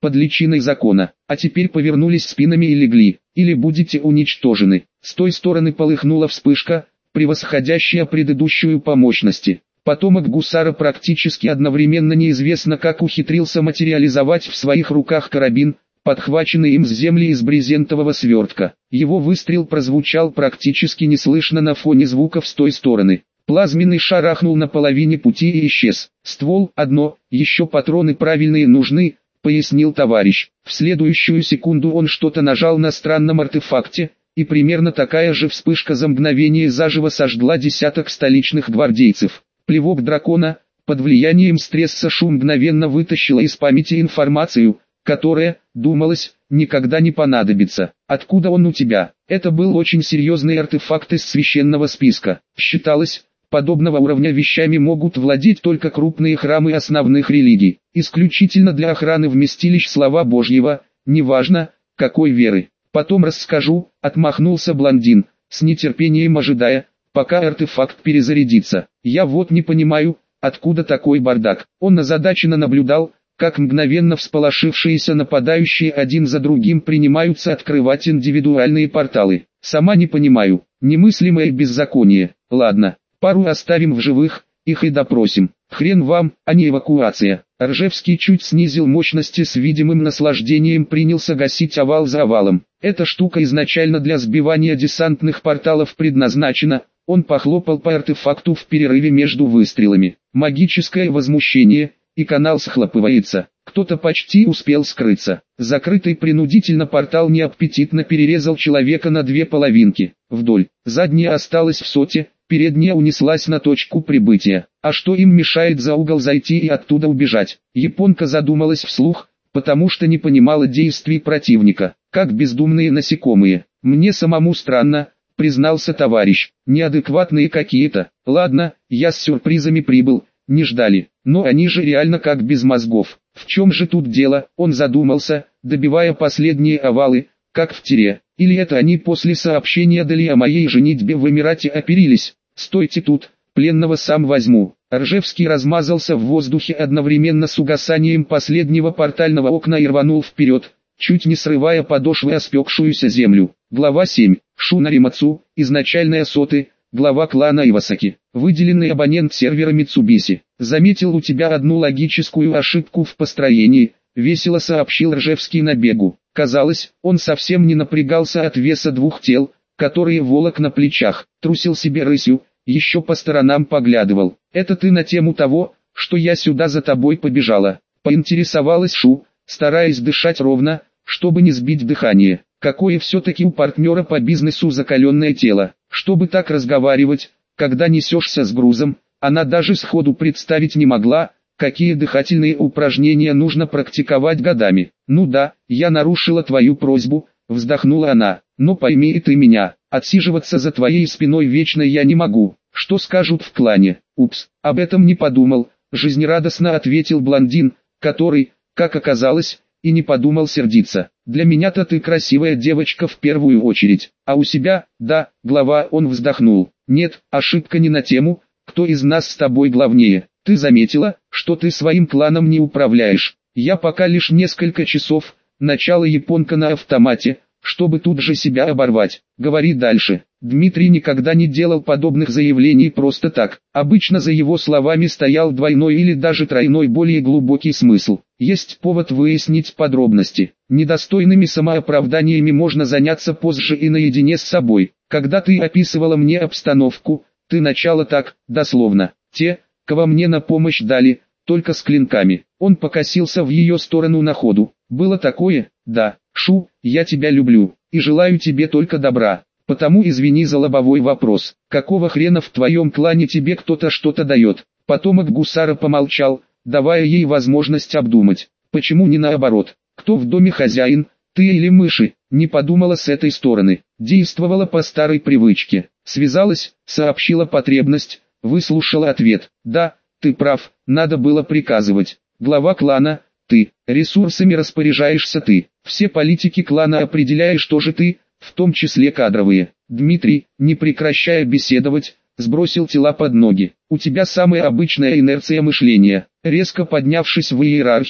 под личиной закона, а теперь повернулись спинами и легли, или будете уничтожены. С той стороны полыхнула вспышка, превосходящая предыдущую по мощности. Потомок гусара практически одновременно неизвестно как ухитрился материализовать в своих руках карабин, подхваченный им с земли из брезентового свертка. Его выстрел прозвучал практически неслышно на фоне звуков с той стороны. Плазменный шар ахнул на половине пути и исчез. «Ствол одно, еще патроны правильные нужны», — пояснил товарищ. В следующую секунду он что-то нажал на странном артефакте, и примерно такая же вспышка за мгновение заживо сожгла десяток столичных гвардейцев. Плевок дракона, под влиянием стресса Шу мгновенно вытащила из памяти информацию, которая, думалось, никогда не понадобится. «Откуда он у тебя?» Это был очень серьезный артефакт из священного списка. Считалось, подобного уровня вещами могут владеть только крупные храмы основных религий. Исключительно для охраны вместилищ слова Божьего, неважно, какой веры. «Потом расскажу», — отмахнулся блондин, с нетерпением ожидая, пока артефакт перезарядится. «Я вот не понимаю, откуда такой бардак». Он озадаченно наблюдал, как мгновенно всполошившиеся нападающие один за другим принимаются открывать индивидуальные порталы. «Сама не понимаю, немыслимое беззаконие. Ладно, пару оставим в живых, их и допросим. Хрен вам, а не эвакуация». Ржевский чуть снизил мощности, с видимым наслаждением принялся гасить овал за овалом. «Эта штука изначально для сбивания десантных порталов предназначена». Он похлопал по артефакту в перерыве между выстрелами. Магическое возмущение, и канал схлопывается. Кто-то почти успел скрыться. Закрытый принудительно портал неаппетитно перерезал человека на две половинки. Вдоль. Задняя осталась в соте, передняя унеслась на точку прибытия. А что им мешает за угол зайти и оттуда убежать? Японка задумалась вслух, потому что не понимала действий противника. Как бездумные насекомые. «Мне самому странно», — признался товарищ. «Неадекватные какие-то. Ладно, я с сюрпризами прибыл, не ждали. Но они же реально как без мозгов. В чем же тут дело?» Он задумался, добивая последние овалы, как в тире. Или это они после сообщения Дали о моей женитьбе в Эмирате оперились? «Стойте тут, пленного сам возьму». Ржевский размазался в воздухе одновременно с угасанием последнего портального окна и рванул вперед, чуть не срывая подошвы о спекшуюся землю. Глава семь. Шу Наримацу, изначальная соты, глава клана Ивасаки, выделенный абонент сервера Митсубиси. «Заметил у тебя одну логическую ошибку в построении», — весело сообщил Ржевский на бегу. Казалось, он совсем не напрягался от веса двух тел, которые волок на плечах, трусил себе рысью, еще по сторонам поглядывал. «Это ты на тему того, что я сюда за тобой побежала?» — поинтересовалась Шу, стараясь дышать ровно, чтобы не сбить дыхание. Какое все-таки у партнера по бизнесу закаленное тело. Чтобы так разговаривать, когда несешься с грузом, она даже сходу представить не могла, какие дыхательные упражнения нужно практиковать годами. «Ну да, я нарушила твою просьбу», — вздохнула она, — «но пойми и ты меня, отсиживаться за твоей спиной вечно я не могу. Что скажут в клане?» «Упс, об этом не подумал», — жизнерадостно ответил блондин, который, как оказалось, и не подумал сердиться. «Для меня-то ты красивая девочка в первую очередь, а у себя, да, глава». Он вздохнул. «Нет, ошибка не на тему, кто из нас с тобой главнее. Ты заметила, что ты своим кланом не управляешь? Я пока лишь несколько часов, начало японка на автомате, чтобы тут же себя оборвать. Говори дальше». Дмитрий никогда не делал подобных заявлений просто так. Обычно за его словами стоял двойной или даже тройной более глубокий смысл. Есть повод выяснить подробности. Недостойными самооправданиями можно заняться позже и наедине с собой. Когда ты описывала мне обстановку, ты начала так, дословно. «Те, кого мне на помощь дали, только с клинками». Он покосился в ее сторону на ходу. «Было такое? Да. Шу, я тебя люблю, и желаю тебе только добра. Потому извини за лобовой вопрос. Какого хрена в твоем клане тебе кто-то что-то дает?» Потомок гусара помолчал, давая ей возможность обдумать. «Почему не наоборот? Кто в доме хозяин, ты или мыши?» Не подумала с этой стороны. Действовала по старой привычке. Связалась, сообщила потребность, выслушала ответ. «Да, ты прав, надо было приказывать. Глава клана, ты, ресурсами распоряжаешься ты. Все политики клана определяешь тоже ты, в том числе кадровые». Дмитрий, не прекращая беседовать, сбросил тела под ноги. «У тебя самая обычная инерция мышления». Резко поднявшись в иерархии,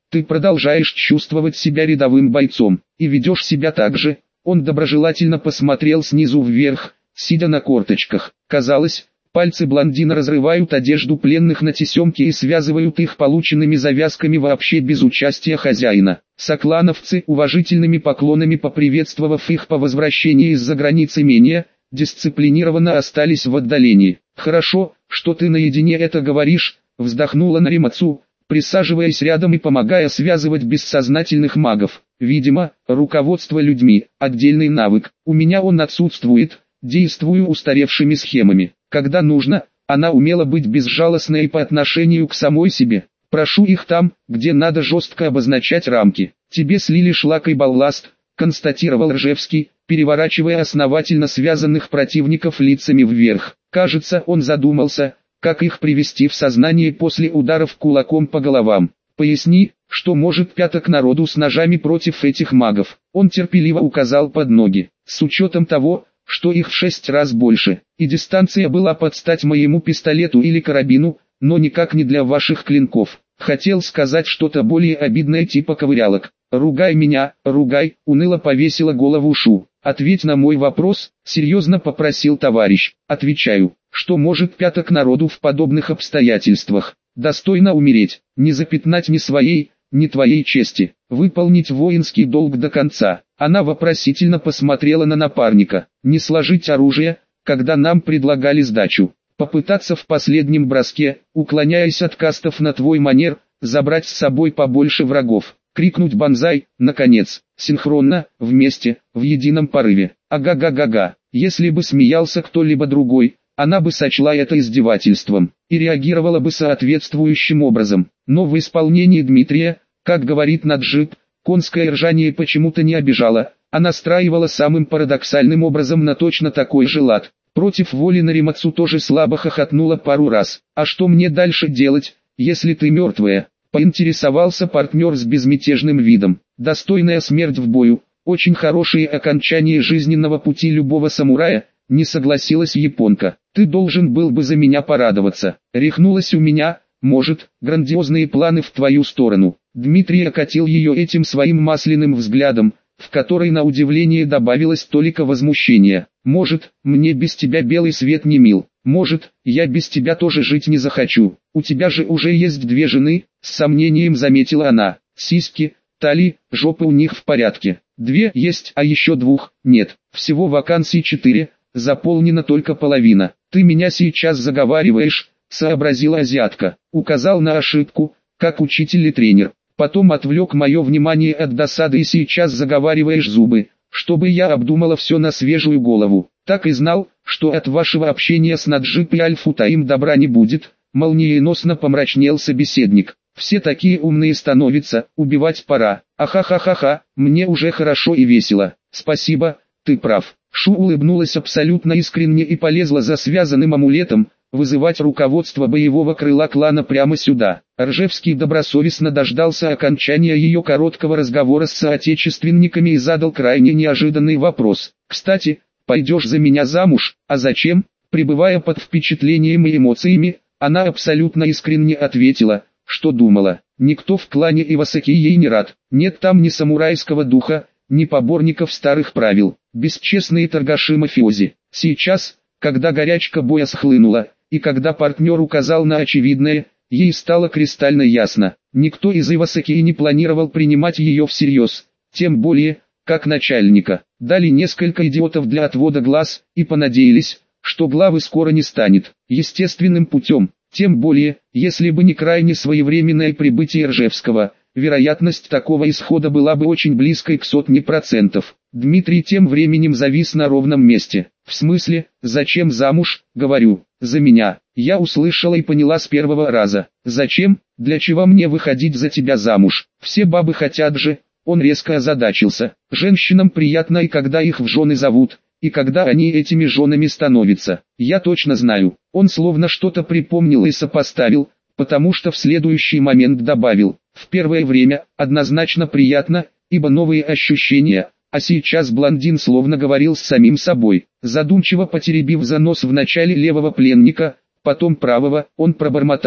Ты продолжаешь чувствовать себя рядовым бойцом, и ведешь себя так же. Он доброжелательно посмотрел снизу вверх, сидя на корточках. Казалось, пальцы блондина разрывают одежду пленных на тесемке и связывают их полученными завязками вообще без участия хозяина. Соклановцы, уважительными поклонами поприветствовав их по возвращении из-за границы имения, дисциплинированно остались в отдалении. «Хорошо, что ты наедине это говоришь», — вздохнула Наримацу, присаживаясь рядом и помогая связывать бессознательных магов. «Видимо, руководство людьми – отдельный навык. У меня он отсутствует, действую устаревшими схемами. Когда нужно, она умела быть безжалостной по отношению к самой себе. Прошу их там, где надо жестко обозначать рамки. Тебе слили шлак и балласт», – констатировал Ржевский, переворачивая основательно связанных противников лицами вверх. Кажется, он задумался, как их привести в сознание после ударов кулаком по головам. «Поясни, что может пяток народу с ножами против этих магов». Он терпеливо указал под ноги. «С учетом того, что их в шесть раз больше, и дистанция была под стать моему пистолету или карабину, но никак не для ваших клинков». Хотел сказать что-то более обидное типа ковырялок. «Ругай меня, ругай», — уныло повесила голову Шу. «Ответь на мой вопрос», — серьезно попросил товарищ. «Отвечаю, что может пяток народу в подобных обстоятельствах. Достойно умереть, не запятнать ни своей, ни твоей чести, выполнить воинский долг до конца». Она вопросительно посмотрела на напарника. «Не сложить оружие, когда нам предлагали сдачу. Попытаться в последнем броске, уклоняясь от кастов на твой манер, забрать с собой побольше врагов. Крикнуть банзай, наконец, синхронно, вместе, в едином порыве. Ага-га-га-га». Если бы смеялся кто-либо другой, она бы сочла это издевательством, и реагировала бы соответствующим образом. Но в исполнении Дмитрия, как говорит Наджиб, конское ржание почему-то не обижало, а настраивало самым парадоксальным образом на точно такой же лад. Против воли Наримацу тоже слабо хохотнула пару раз. «А что мне дальше делать, если ты мертвая?» — поинтересовался партнер с безмятежным видом. «Достойная смерть в бою, очень хорошее окончание жизненного пути любого самурая», — не согласилась японка. «Ты должен был бы за меня порадоваться. Рехнулась у меня, может, грандиозные планы в твою сторону». Дмитрий окатил ее этим своим масляным взглядом, в который на удивление добавилось толика возмущения. «Может, мне без тебя белый свет не мил, может, я без тебя тоже жить не захочу. У тебя же уже есть две жены», — с сомнением заметила она. «Сиськи, талии, жопы у них в порядке. Две есть, а еще двух нет. Всего вакансий четыре, заполнена только половина. Ты меня сейчас заговариваешь», — сообразила азиатка. Указал на ошибку, как учитель и тренер. Потом отвлек мое внимание от досады и сейчас заговариваешь зубы, чтобы я обдумала все на свежую голову. Так и знал, что от вашего общения с Наджиб и Аль-Футаим добра не будет, молниеносно помрачнел собеседник. Все такие умные становятся, убивать пора. Ахахахаха, мне уже хорошо и весело. Спасибо, ты прав. Шу улыбнулась абсолютно искренне и полезла за связанным амулетом, вызывать руководство боевого крыла клана прямо сюда. Ржевский добросовестно дождался окончания ее короткого разговора с соотечественниками и задал крайне неожиданный вопрос. «Кстати, пойдешь за меня замуж, а зачем?» Пребывая под впечатлением и эмоциями, она абсолютно искренне ответила, что думала. Никто в клане Ивасаки ей не рад, нет там ни самурайского духа, ни поборников старых правил, бесчестные торгаши-мафиози. Сейчас, когда горячка боя схлынула, и когда партнер указал на очевидное, ей стало кристально ясно. Никто из Ивасаки не планировал принимать ее всерьез, тем более, как начальника. Дали несколько идиотов для отвода глаз, и понадеялись, что главы скоро не станет, естественным путем. Тем более, если бы не крайне своевременное прибытие Ржевского, вероятность такого исхода была бы очень близкой к сотне процентов. Дмитрий тем временем завис на ровном месте. «В смысле, зачем замуж?» «Говорю, за меня». Я услышала и поняла с первого раза. «Зачем? Для чего мне выходить за тебя замуж? Все бабы хотят же». Он резко озадачился. Женщинам приятно и когда их в жены зовут, и когда они этими женами становятся. Я точно знаю. Он словно что-то припомнил и сопоставил, потому что в следующий момент добавил. В первое время, однозначно приятно, ибо новые ощущения, а сейчас блондин словно говорил с самим собой. Задумчиво потеребив за нос в начале левого пленника, потом правого, он пробормотал.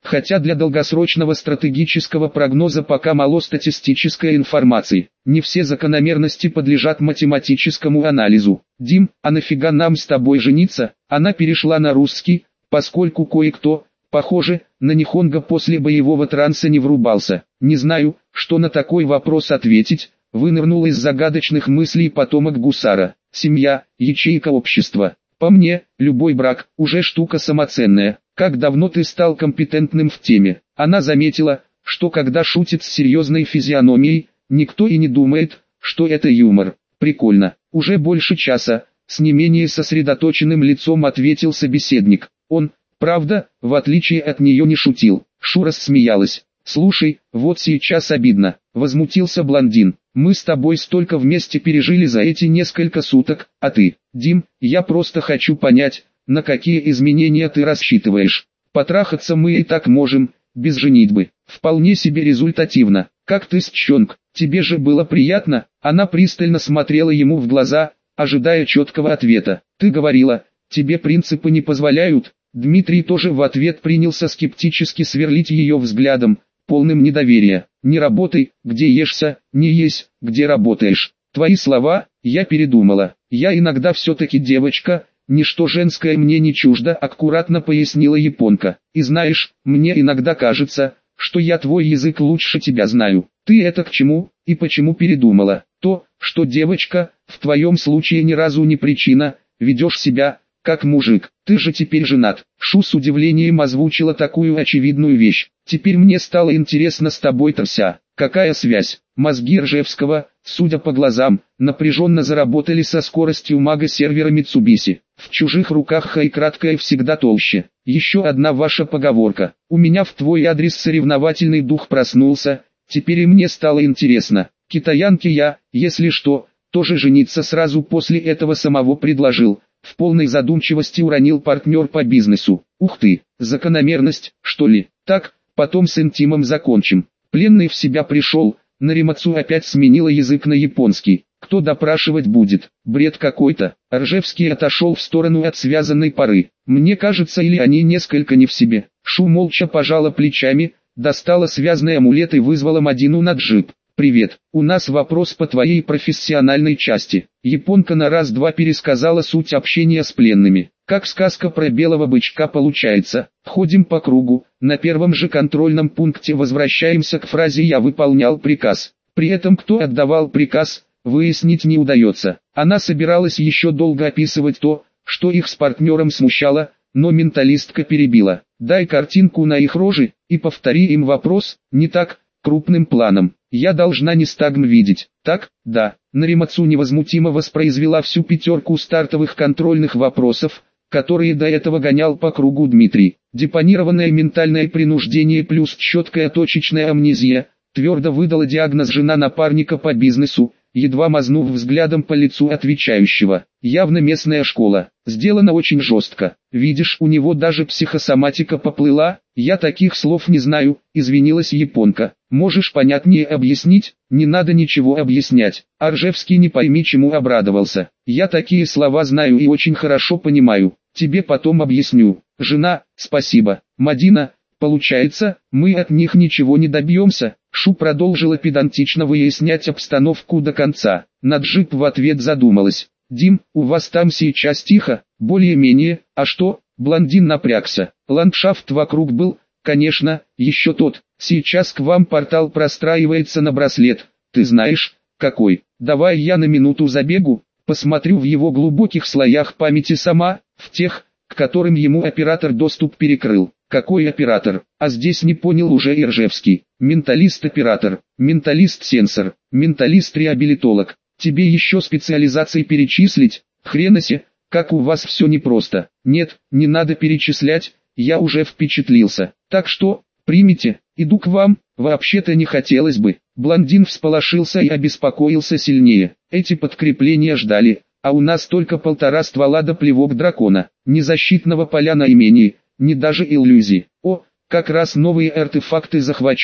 хотя для долгосрочного стратегического прогноза пока мало статистической информации. Не все закономерности подлежат математическому анализу. Дим, а нафига нам с тобой жениться? Она перешла на русский, поскольку кое-кто, похоже, на нихонго после боевого транса не врубался. Не знаю, что на такой вопрос ответить, вынырнул из загадочных мыслей потомок гусара. Семья, ячейка общества. По мне, любой брак, уже штука самоценная. Как давно ты стал компетентным в теме? Она заметила, что когда шутит с серьезной физиономией, никто и не думает, что это юмор. Прикольно. Уже больше часа, с не менее сосредоточенным лицом ответил собеседник. Он, правда, в отличие от нее не шутил. Шу рассмеялась. «Слушай, вот сейчас обидно», — возмутился блондин. «Мы с тобой столько вместе пережили за эти несколько суток, а ты, Дим, я просто хочу понять, на какие изменения ты рассчитываешь. Потрахаться мы и так можем, без женитьбы. Вполне себе результативно. Как ты, счонок, тебе же было приятно?» Она пристально смотрела ему в глаза, ожидая четкого ответа. «Ты говорила, тебе принципы не позволяют?» Дмитрий тоже в ответ принялся скептически сверлить ее взглядом, полным недоверия. «Не работай, где ешься, не есть, где работаешь». «Твои слова, я передумала. Я иногда все-таки девочка, ничто женское мне не чуждо», аккуратно пояснила японка. «И знаешь, мне иногда кажется, что я твой язык лучше тебя знаю. Ты это к чему, и почему передумала? То, что девочка, в твоем случае ни разу не причина, ведешь себя, как мужик. Ты же теперь женат». Шу с удивлением озвучила такую очевидную вещь. «Теперь мне стало интересно с тобой-то вся. Какая связь?» Мозги Ржевского, судя по глазам, напряженно заработали со скоростью мага-сервера Митсубиси. В чужих руках хай краткое всегда толще. Еще одна ваша поговорка. У меня в твой адрес соревновательный дух проснулся, теперь и мне стало интересно. Китаянке я, если что, тоже жениться сразу после этого самого предложил. В полной задумчивости уронил партнер по бизнесу. Ух ты, закономерность, что ли? Так, потом с интимом закончим. Пленный в себя пришел, Наримацу опять сменила язык на японский. Кто допрашивать будет? Бред какой-то. Ржевский отошел в сторону от связанной пары. Мне кажется, или они несколько не в себе. Шу молча пожала плечами, достала связанный амулет и вызвала Мадину на джип. «Привет, у нас вопрос по твоей профессиональной части». Японка на раз-два пересказала суть общения с пленными. Как сказка про белого бычка получается. Ходим по кругу, на первом же контрольном пункте возвращаемся к фразе «я выполнял приказ». При этом кто отдавал приказ, выяснить не удается. Она собиралась еще долго описывать то, что их с партнером смущало, но менталистка перебила. «Дай картинку на их рожи, и повтори им вопрос, не так, крупным планом. Я должна нестагм видеть, так?» «Да». Наримацу невозмутимо воспроизвела всю пятерку стартовых контрольных вопросов, которые до этого гонял по кругу Дмитрий. Депонированное ментальное принуждение плюс четкая точечная амнезия, твердо выдала диагноз жена напарника по бизнесу, едва мазнув взглядом по лицу отвечающего. Явно местная школа. Сделано очень жестко. Видишь, у него даже психосоматика поплыла. Я таких слов не знаю, извинилась японка. Можешь понятнее объяснить? Не надо ничего объяснять. Ржевский не пойми чему обрадовался. Я такие слова знаю и очень хорошо понимаю. Тебе потом объясню. Жена, спасибо. Мадина, получается, мы от них ничего не добьемся. Шу продолжила педантично выяснять обстановку до конца. Наджип в ответ задумалась. «Дим, у вас там сейчас тихо, более-менее, а что?» Блондин напрягся. Ландшафт вокруг был, конечно, еще тот. Сейчас к вам портал простраивается на браслет. Ты знаешь, какой? Давай я на минуту забегу, посмотрю в его глубоких слоях памяти сама, в тех, к которым ему оператор доступ перекрыл. Какой оператор? А здесь не понял уже и Ржевский. Менталист-оператор, менталист-сенсор, менталист-реабилитолог. Тебе еще специализации перечислить? Хренасе, как у вас все непросто. Нет, не надо перечислять, я уже впечатлился. Так что, примите, иду к вам, вообще-то не хотелось бы. Блондин всполошился и обеспокоился сильнее. Эти подкрепления ждали, а у нас только полтора ствола до плевок дракона. Ни защитного поля на имении, ни даже иллюзий. О, как раз новые артефакты захвачу,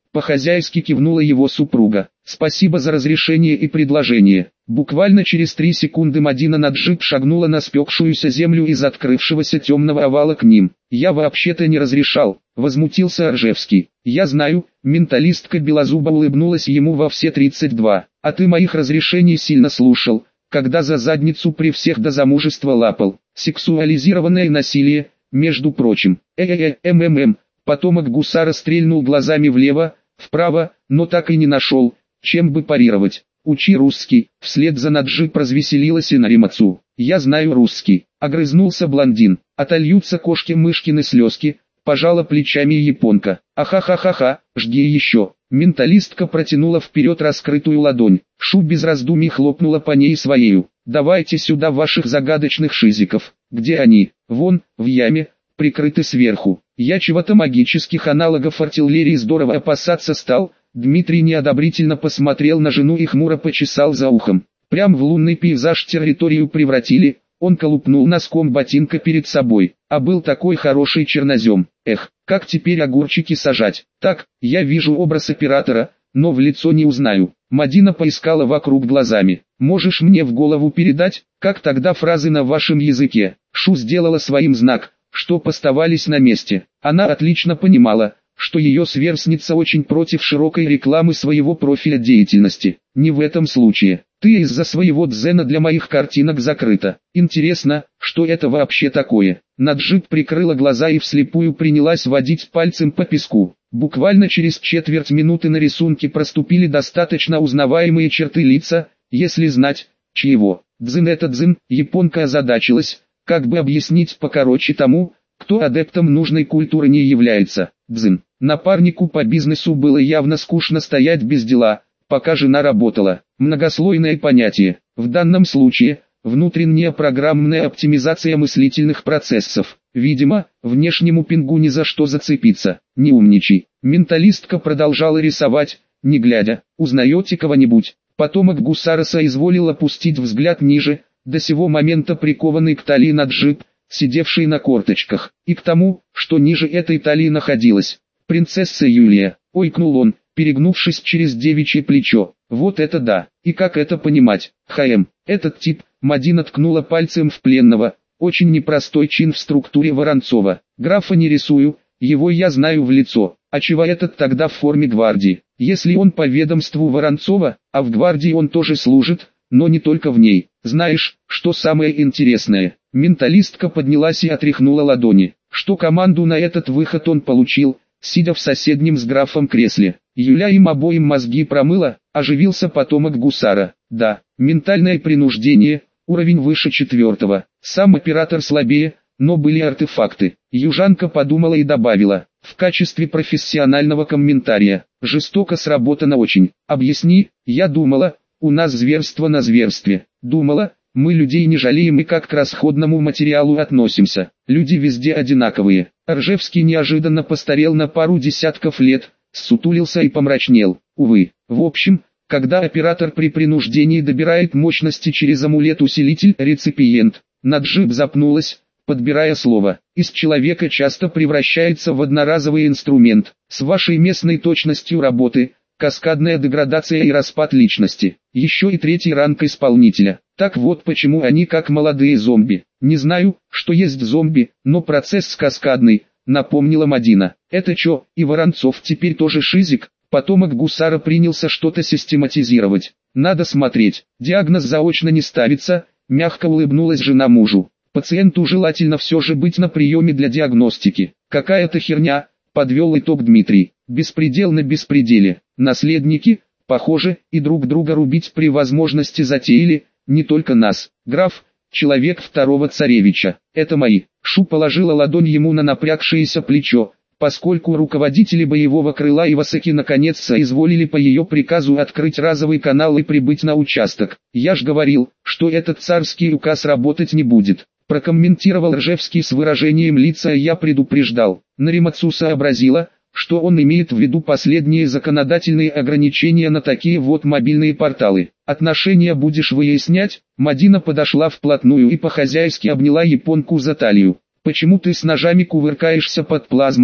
По-хозяйски кивнула его супруга. Спасибо за разрешение и предложение. Буквально через три секунды Мадина Наджиб шагнула на спекшуюся землю из открывшегося темного овала к ним. «Я вообще-то не разрешал», — возмутился Ржевский. «Я знаю», — менталистка белозубо улыбнулась ему во все тридцать два. «А ты моих разрешений сильно слушал, когда за задницу при всех до замужества лапал. Сексуализированное насилие, между прочим. Э-э-э, МММ». Потомок гусара стрельнул глазами влево, вправо, но так и не нашел, чем бы парировать. «Учи русский», — вслед за Наджиб развеселилась и Наримацу. «Я знаю русский», — огрызнулся блондин. «Отольются кошки-мышкины слезки», — пожала плечами японка. «Ахахахаха, жги еще». Менталистка протянула вперед раскрытую ладонь. Шу без раздумий хлопнула по ней своею. «Давайте сюда ваших загадочных шизиков». «Где они?» «Вон, в яме, прикрыты сверху». Я чего-то магических аналогов артиллерии здорово опасаться стал. Дмитрий неодобрительно посмотрел на жену и хмуро почесал за ухом. Прям в лунный пейзаж территорию превратили. Он колупнул носком ботинка перед собой. А был такой хороший чернозем. Эх, как теперь огурчики сажать? Так, я вижу образ оператора, но в лицо не узнаю. Мадина поискала вокруг глазами. Можешь мне в голову передать, как тогда фразы на вашем языке? Шу сделала своим знак, что оставались на месте. Она отлично понимала, что ее сверстница очень против широкой рекламы своего профиля деятельности. Не в этом случае. Ты из-за своего дзена для моих картинок закрыта. Интересно, что это вообще такое? Наджиб прикрыла глаза и вслепую принялась водить пальцем по песку. Буквально через четверть минуты на рисунке проступили достаточно узнаваемые черты лица, если знать, чьего. Дзен это дзен, японка озадачилась. Как бы объяснить покороче тому, кто адептом нужной культуры не является? Дзин. Напарнику по бизнесу было явно скучно стоять без дела, пока жена работала. Многослойное понятие. В данном случае, внутренняя программная оптимизация мыслительных процессов. Видимо, внешнему пингу ни за что зацепиться. Не умничай. Менталистка продолжала рисовать, не глядя. Узнаете кого-нибудь? Потомок гусара соизволил опустить взгляд ниже, до сего момента прикованный к талии Наджиб, сидевший на корточках, и к тому, что ниже этой талии находилась. «Принцесса Юлия», — ойкнул он, перегнувшись через девичье плечо. «Вот это да, и как это понимать? ХМ, этот тип», — Мадина ткнула пальцем в пленного, «очень непростой чин в структуре Воронцова. Графа не рисую, его я знаю в лицо. А чего этот тогда в форме гвардии? Если он по ведомству Воронцова, а в гвардии он тоже служит, но не только в ней. Знаешь, что самое интересное?» Менталистка поднялась и отряхнула ладони. Что команду на этот выход он получил, сидя в соседнем с графом кресле. Юля им обоим мозги промыла, оживился потомок гусара. Да, ментальное принуждение, уровень выше четвертого. Сам оператор слабее, но были артефакты. Южанка подумала и добавила, в качестве профессионального комментария. Жестоко сработано очень. Объясни, я думала, у нас зверство на зверстве. Думала, мы людей не жалеем и как к расходному материалу относимся. Люди везде одинаковые. Ржевский неожиданно постарел на пару десятков лет, ссутулился и помрачнел. Увы. В общем, когда оператор при принуждении добирает мощности через амулет-усилитель реципиент, Наджиб запнулась, подбирая слово, из человека часто превращается в одноразовый инструмент. С вашей местной точностью работы, каскадная деградация и распад личности. Еще и третий ранг исполнителя. Так вот почему они как молодые зомби. Не знаю, что есть зомби, но процесс каскадный, напомнила Мадина. Это чё, и Воронцов теперь тоже шизик? Потомок гусара принялся что-то систематизировать. Надо смотреть. Диагноз заочно не ставится, мягко улыбнулась жена мужу. Пациенту желательно все же быть на приеме для диагностики. Какая-то херня, подвел итог Дмитрий. Беспредел на беспределе. Наследники, похоже, и друг друга рубить при возможности затеяли, не только нас. Граф, человек второго царевича, это мои. Шу положила ладонь ему на напрягшееся плечо, поскольку руководители боевого крыла Ивасаки наконец соизволили по ее приказу открыть разовый канал и прибыть на участок. Я ж говорил, что этот царский указ работать не будет. Прокомментировал Ржевский с выражением лица, я предупреждал. Наримацу сообразила, что он имеет в виду последние законодательные ограничения на такие вот мобильные порталы. Отношения будешь выяснять? Мадина подошла вплотную и по-хозяйски обняла японку за талию. Почему ты с ножами кувыркаешься под плазмой?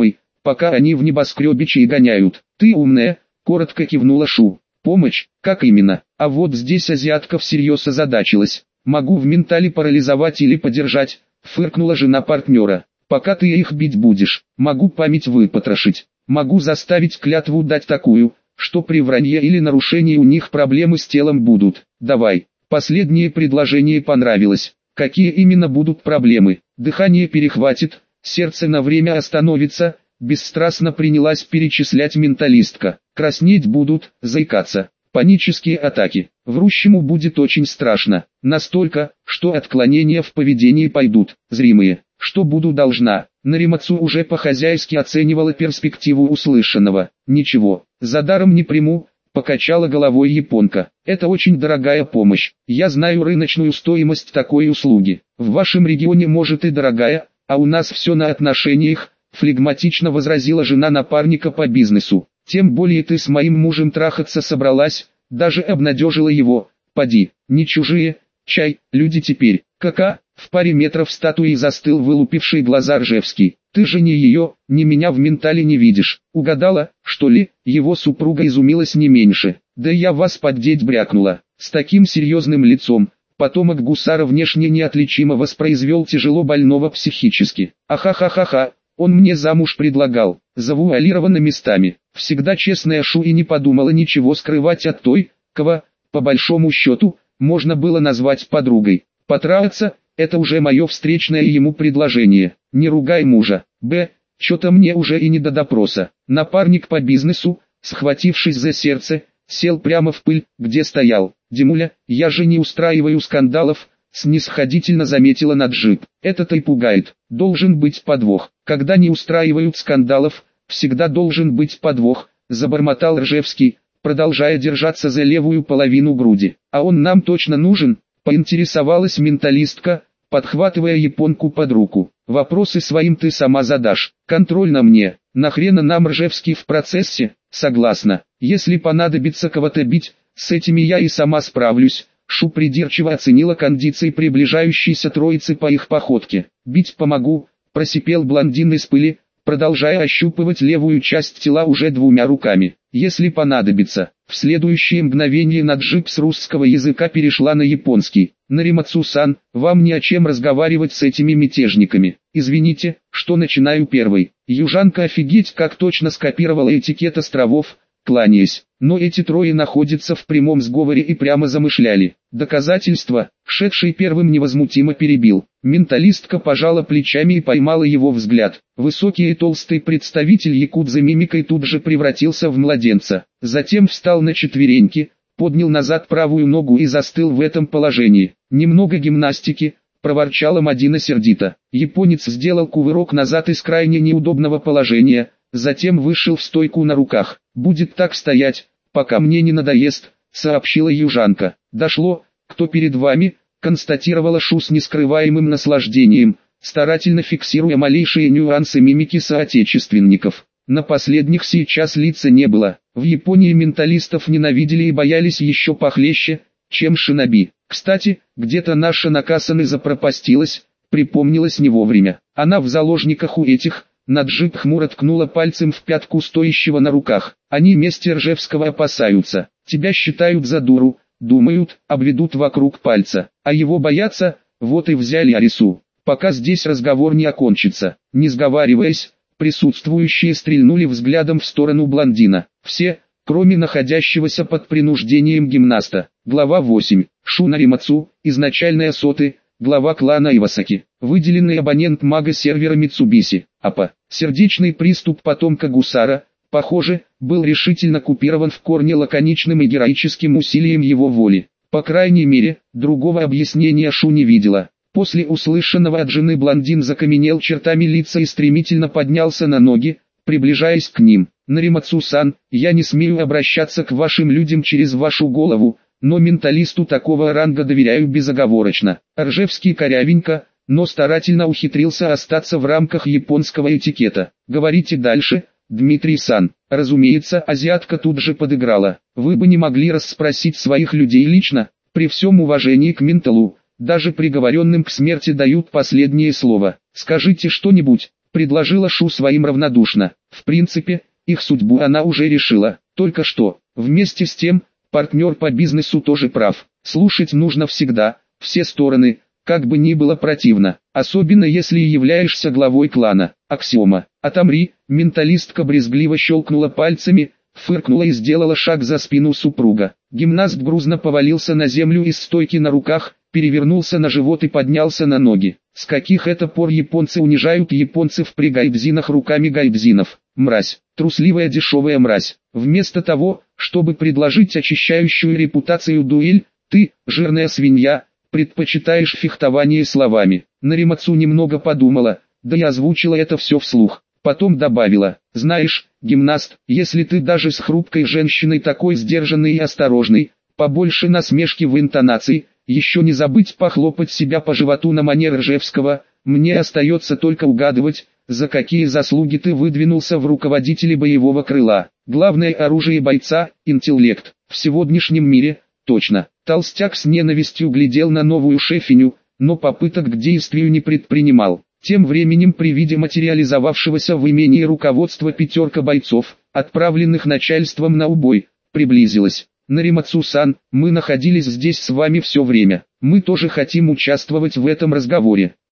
пока они в небоскребе чай гоняют. Ты умная, коротко кивнула Шу. Помощь, как именно? А вот здесь азиатка всерьез озадачилась. Могу в ментале парализовать или подержать, фыркнула жена партнера. Пока ты их бить будешь, могу память выпотрошить. Могу заставить клятву дать такую, что при вранье или нарушении у них проблемы с телом будут. Давай. Последнее предложение понравилось. Какие именно будут проблемы? Дыхание перехватит, сердце на время остановится, бесстрастно принялась перечислять менталистка. Краснеть будут, заикаться. Панические атаки. Врущему будет очень страшно. Настолько, что отклонения в поведении пойдут, зримые. Что буду должна? Наримацу уже по-хозяйски оценивала перспективу услышанного. Ничего, за даром не приму, покачала головой японка. Это очень дорогая помощь. Я знаю рыночную стоимость такой услуги. В вашем регионе может и дорогая, а у нас все на отношениях, флегматично возразила жена напарника по бизнесу. Тем более ты с моим мужем трахаться собралась, даже обнадежила его. Поди, не чужие, чай, люди теперь. Кака? В паре метров статуи застыл вылупивший глаза Ржевский. Ты же не ее, ни меня в ментале не видишь. Угадала, что ли? Его супруга изумилась не меньше. Да я вас поддеть брякнула. С таким серьезным лицом. Потомок гусара внешне неотличимо воспроизвел тяжело больного психически. Ахахахаха, он мне замуж предлагал, завуалировано местами. Всегда честная Шу и не подумала ничего скрывать от той, кого, по большому счету, можно было назвать подругой. Потрахаться – это уже мое встречное ему предложение. Не ругай мужа. Б. Чё-то мне уже и не до допроса. Напарник по бизнесу, схватившись за сердце, сел прямо в пыль, где стоял. Димуля, я же не устраиваю скандалов, снисходительно заметила Наджиб. Это-то и пугает. Должен быть подвох. Когда не устраивают скандалов, всегда должен быть подвох, забормотал Ржевский, продолжая держаться за левую половину груди. А он нам точно нужен? Поинтересовалась менталистка, подхватывая японку под руку. Вопросы своим ты сама задашь. Контроль на мне. Нахрена нам Ржевский в процессе? Согласна. Если понадобится кого-то бить, с этими я и сама справлюсь. Шу придирчиво оценила кондиции приближающейся троицы по их походке. Бить помогу, просипел блондин из пыли, продолжая ощупывать левую часть тела уже двумя руками. Если понадобится. В следующее мгновение Наджиб с русского языка перешла на японский. Наримацу-сан, вам не о чем разговаривать с этими мятежниками. Извините, что начинаю первой. Южанка офигеть как точно скопировала этикет островов, кланяясь. Но эти трое находятся в прямом сговоре и прямо замышляли. Доказательства, шедший первым невозмутимо перебил. Менталистка пожала плечами и поймала его взгляд. Высокий и толстый представитель якудзы мимикой тут же превратился в младенца. Затем встал на четвереньки, поднял назад правую ногу и застыл в этом положении. Немного гимнастики, проворчала Мадина сердито. Японец сделал кувырок назад из крайне неудобного положения, затем вышел в стойку на руках. Будет так стоять, пока мне не надоест, сообщила южанка. Дошло, кто перед вами, констатировала Шу с нескрываемым наслаждением, старательно фиксируя малейшие нюансы мимики соотечественников. На последних сейчас лица не было. В Японии менталистов ненавидели и боялись еще похлеще, чем шиноби. Кстати, где-то наша Накасаны запропастилась, припомнилась не вовремя. Она в заложниках у этих. Наджиб хмуро ткнула пальцем в пятку стоящего на руках. Они мести Ржевского опасаются. Тебя считают за дуру, думают, обведут вокруг пальца. А его боятся, вот и взяли Арису. Пока здесь разговор не окончится. Не сговариваясь, присутствующие стрельнули взглядом в сторону блондина. Все, кроме находящегося под принуждением гимнаста. Глава восемь. Шу Наримацу, изначальная соты. Глава клана Ивасаки, выделенный абонент мага-сервера Митсубиси, АПА. Сердечный приступ потомка гусара, похоже, был решительно купирован в корне лаконичным и героическим усилием его воли. По крайней мере, другого объяснения Шу не видела. После услышанного от жены блондин закаменел чертами лица и стремительно поднялся на ноги, приближаясь к ним. Наримацу-сан, я не смею обращаться к вашим людям через вашу голову, но менталисту такого ранга доверяю безоговорочно. Ржевский корявенько, но старательно ухитрился остаться в рамках японского этикета. Говорите дальше, Дмитрий-сан. Разумеется, азиатка тут же подыграла. Вы бы не могли расспросить своих людей лично. При всем уважении к менталу, даже приговоренным к смерти дают последнее слово. Скажите что-нибудь, предложила Шу своим равнодушно. В принципе, их судьбу она уже решила. Только что, вместе с тем, партнер по бизнесу тоже прав. Слушать нужно всегда, все стороны, как бы ни было противно, особенно если являешься главой клана. Аксиома. Отомри, менталистка брезгливо щелкнула пальцами, фыркнула и сделала шаг за спину супруга. Гимнаст грузно повалился на землю из стойки на руках, перевернулся на живот и поднялся на ноги. С каких это пор японцы унижают японцев при гайдзинах руками гайдзинов? Мразь, трусливая дешевая мразь. Вместо того, чтобы предложить очищающую репутацию дуэль, ты, жирная свинья, предпочитаешь фехтование словами. Наримацу немного подумала, да и озвучила это все вслух. Потом добавила: знаешь, гимнаст, если ты даже с хрупкой женщиной такой сдержанный и осторожный, побольше насмешки в интонации, еще не забыть похлопать себя по животу на манер Ржевского, мне остается только угадывать, за какие заслуги ты выдвинулся в руководители боевого крыла. Главное оружие бойца – интеллект. В сегодняшнем мире, точно. Толстяк с ненавистью глядел на новую шефиню, но попыток к действию не предпринимал. Тем временем при виде материализовавшегося в имении руководства пятерка бойцов, отправленных начальством на убой, приблизилась. Наримацу-сан, мы находились здесь с вами все время. Мы тоже хотим участвовать в этом разговоре.